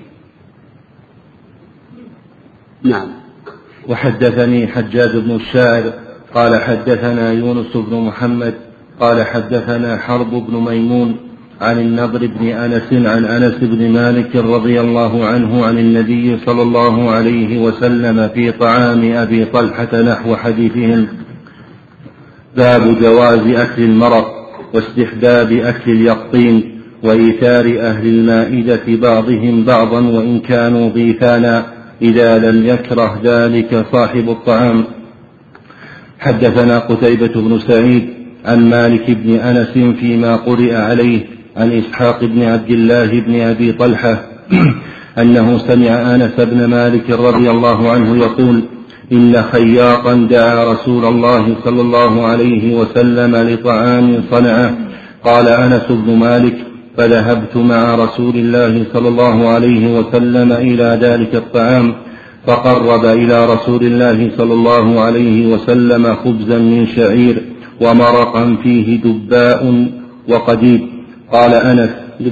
نعم. وحدثني حجاج بن الشاعر قال حدثنا يونس بن محمد قال حدثنا حرب بن ميمون عن النضر بن أنس عن أنس بن مالك رضي الله عنه عن النبي صلى الله عليه وسلم في طعام أبي طلحة نحو حديثهم. باب جواز أكل المرق واستحباب أكل اليقطين وإيثار أهل المائدة بعضهم بعضا وإن كانوا ضيفانا إذا لم يكره ذلك صاحب الطعام. حدثنا قتيبة بن سعيد عن مالك بن أنس فيما قرئ عليه عن إسحاق بن عبد الله بن أبي طلحة أنه سمع أنس بن مالك رضي الله عنه يقول إن خياطا دعا رسول الله صلى الله عليه وسلم لطعام صنعه. قال أنس بن مالك فذهبت مع رسول الله صلى الله عليه وسلم إلى ذلك الطعام فقرب إلى رسول الله صلى الله عليه وسلم خبزا من شعير ومرقا فيه دباء وقديد. قال أنس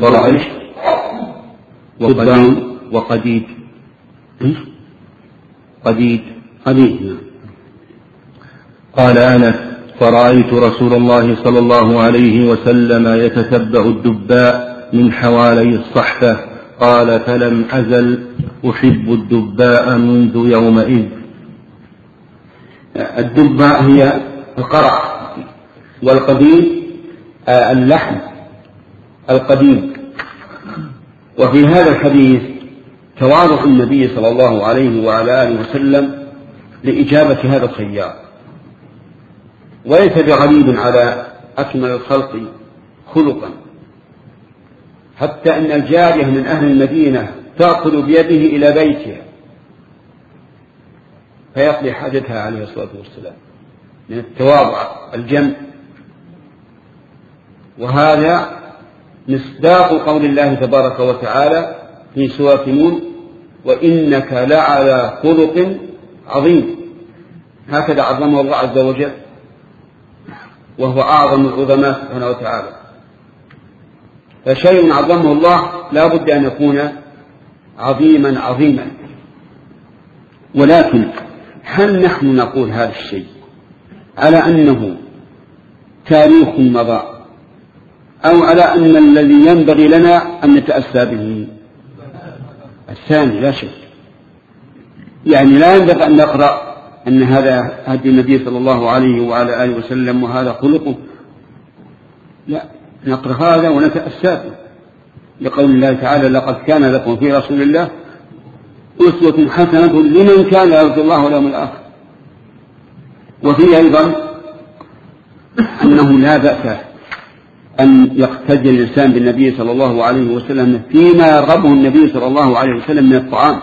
وقديد قال أنس فرأيت رسول الله صلى الله عليه وسلم يتتبع الدباء من حوالي الصحفة. قال فلم أزل أحب الدباء منذ يومئذ. الدباء هي القرع، والقديد اللحم القديم. وفي هذا الحديث تواضع النبي صلى الله عليه وعلى آله وسلم لإجابة هذا الخيار، وليس بغريب على أكمل الخلق خلقا، حتى أن الجارية من أهل المدينة تأخذ بيده إلى بيتها فيقضي حاجتها عليه الصلاة والسلام من التواضع الجم. وهذا مصداق قول الله تبارك وتعالى في سورة نون وإنك لعلى خلق عظيم. هكذا عظمه الله عز وجل، وهو أعظم العظماء سبحانه وتعالى. فشيء عظمه الله لا بد أن يكون عظيما عظيما. ولكن هل نحن نقول هذا الشيء على أنه تاريخ مضى، أو على أن الذي ينبغي لنا أن نتأسى به؟ الثاني لا شك. يعني لا ينبغي أن نقرأ أن هذا هدي النبي صلى الله عليه وعلى آله وسلم وهذا خلقه، لا، نقرأ هذا ونتأسى به لقول الله تعالى لقد كان لكم في رسول الله أسوة حسنة لمن كان يرجو الله واليوم الآخر. وفيه أيضا أنه لا بأس أن يقتدي الإنسان بالنبي صلى الله عليه وسلم فيما يرغبه النبي صلى الله عليه وسلم من الطعام،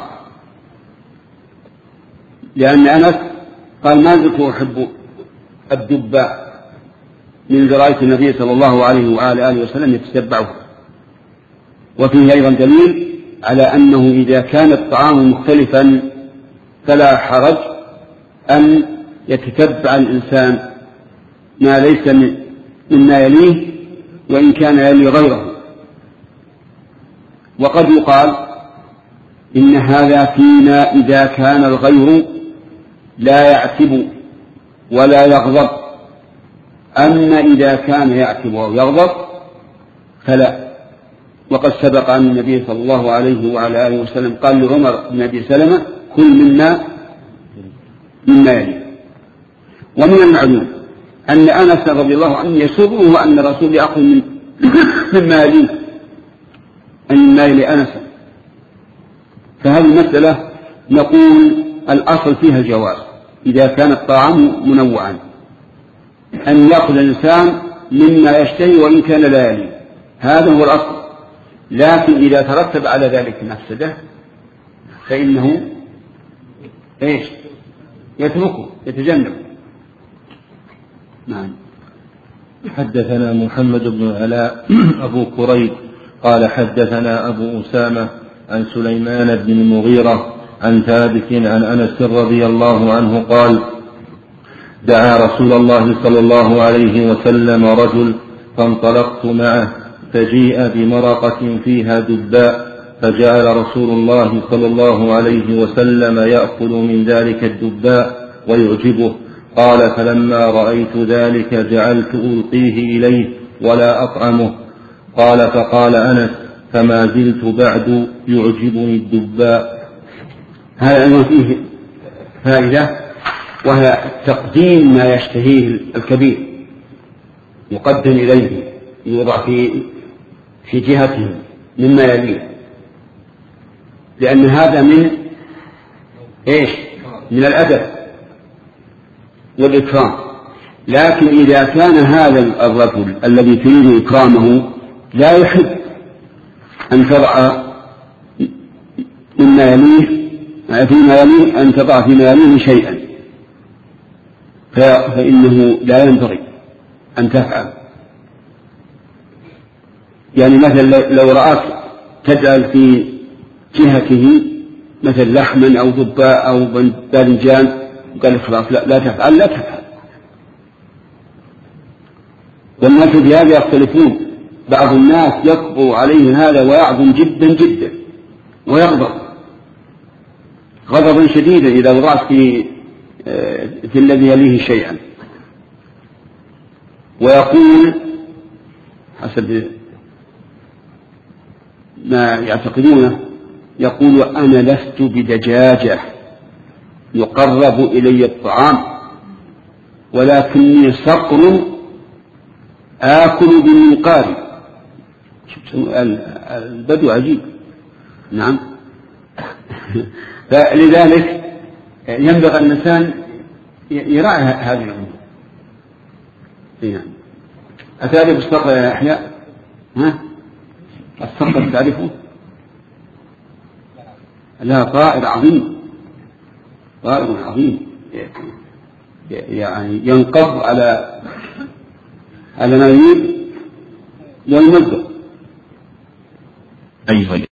لأن أنس قال ما زلت أحب الدباء من رأيت النبي صلى الله عليه وعلى آله وسلم يتتبعه. وفيه أيضا دليل على أنه إذا كان الطعام مختلفا فلا حرج أن يتتبع الإنسان ما ليس مما يليه وإن كان يلي غيره. وقد يقال إن هذا فيما إذا كان الغير لا يعتب ولا يغضب، أما إذا كان يعتب أو يغضب فلا. وقد سبق أن النبي صلى الله عليه وعلى آله وسلم قال لعمر بن أبي سلمة كل مما يلي. ومن المعلوم أن أنس رضي الله عنه يسره أن الرسول يأخذ مما يليه أن ما يلي أنس. فهذه المسألة نقول الأصل فيها الجواز إذا كان الطعام منوعا، أن يأخذ الإنسان مما يشتهي وإن كان لا يلي، هذا هو الأصل. لكن إذا ترتب على ذلك مفسدة فإنه يتركه يتجنب. نعم. حدثنا محمد بن علاء أبو كريب قال حدثنا أبو أسامة عن سليمان بن المغيرة عن ثابت عن أنس رضي الله عنه قال دعا رسول الله صلى الله عليه وسلم رجل فانطلقت معه فجيء بمرقة فيها دباء فجعل رسول الله صلى الله عليه وسلم يأكل من ذلك الدباء ويعجبه. قال فلما رأيت ذلك جعلت ألقيه إليه ولا أطعمه. قال فقال أنس فما زلت بعد يعجبني الدباء. هذا أيضا فيه فائدة، وهي تقديم ما يشتهيه الكبير يقدم إليه، يوضع في جهته مما يليه، لأن هذا من من الأدب والإكرام. لكن إذا كان هذا الرجل الذي تريد إكرامه لا يحب أن تضع مما يليه فيما يليه أن تضع فيما يليه شيئا، فإنه لا ينبغي أن تفعل. يعني مثلا لو رأت تجعل في جهته مثل لحما أو دباء أو باذنجان قال خلاص لا تفعل، لا تفعل. والناس في هذا يختلفون، بعض الناس يكبر عليه هذا ويعظم جدا جدا ويغضب غضبا شديدا إذا وضعت في الذي يليه شيئا، ويقول حسب ما يعتقدونه، يقول أنا لست بدجاجة يقرب إلي الطعام ولكني صقر آكل بالمنقار. البدو عجيب. نعم. فلذلك ينبغي الإنسان يراعي هذه الأمور. نعم. أتعرف الصقر يا أحياء؟ الصقر تعرفه؟ لا، طائر عظيم، طائر عظيم يعني ينقض على ما يريد ويمزق. أيها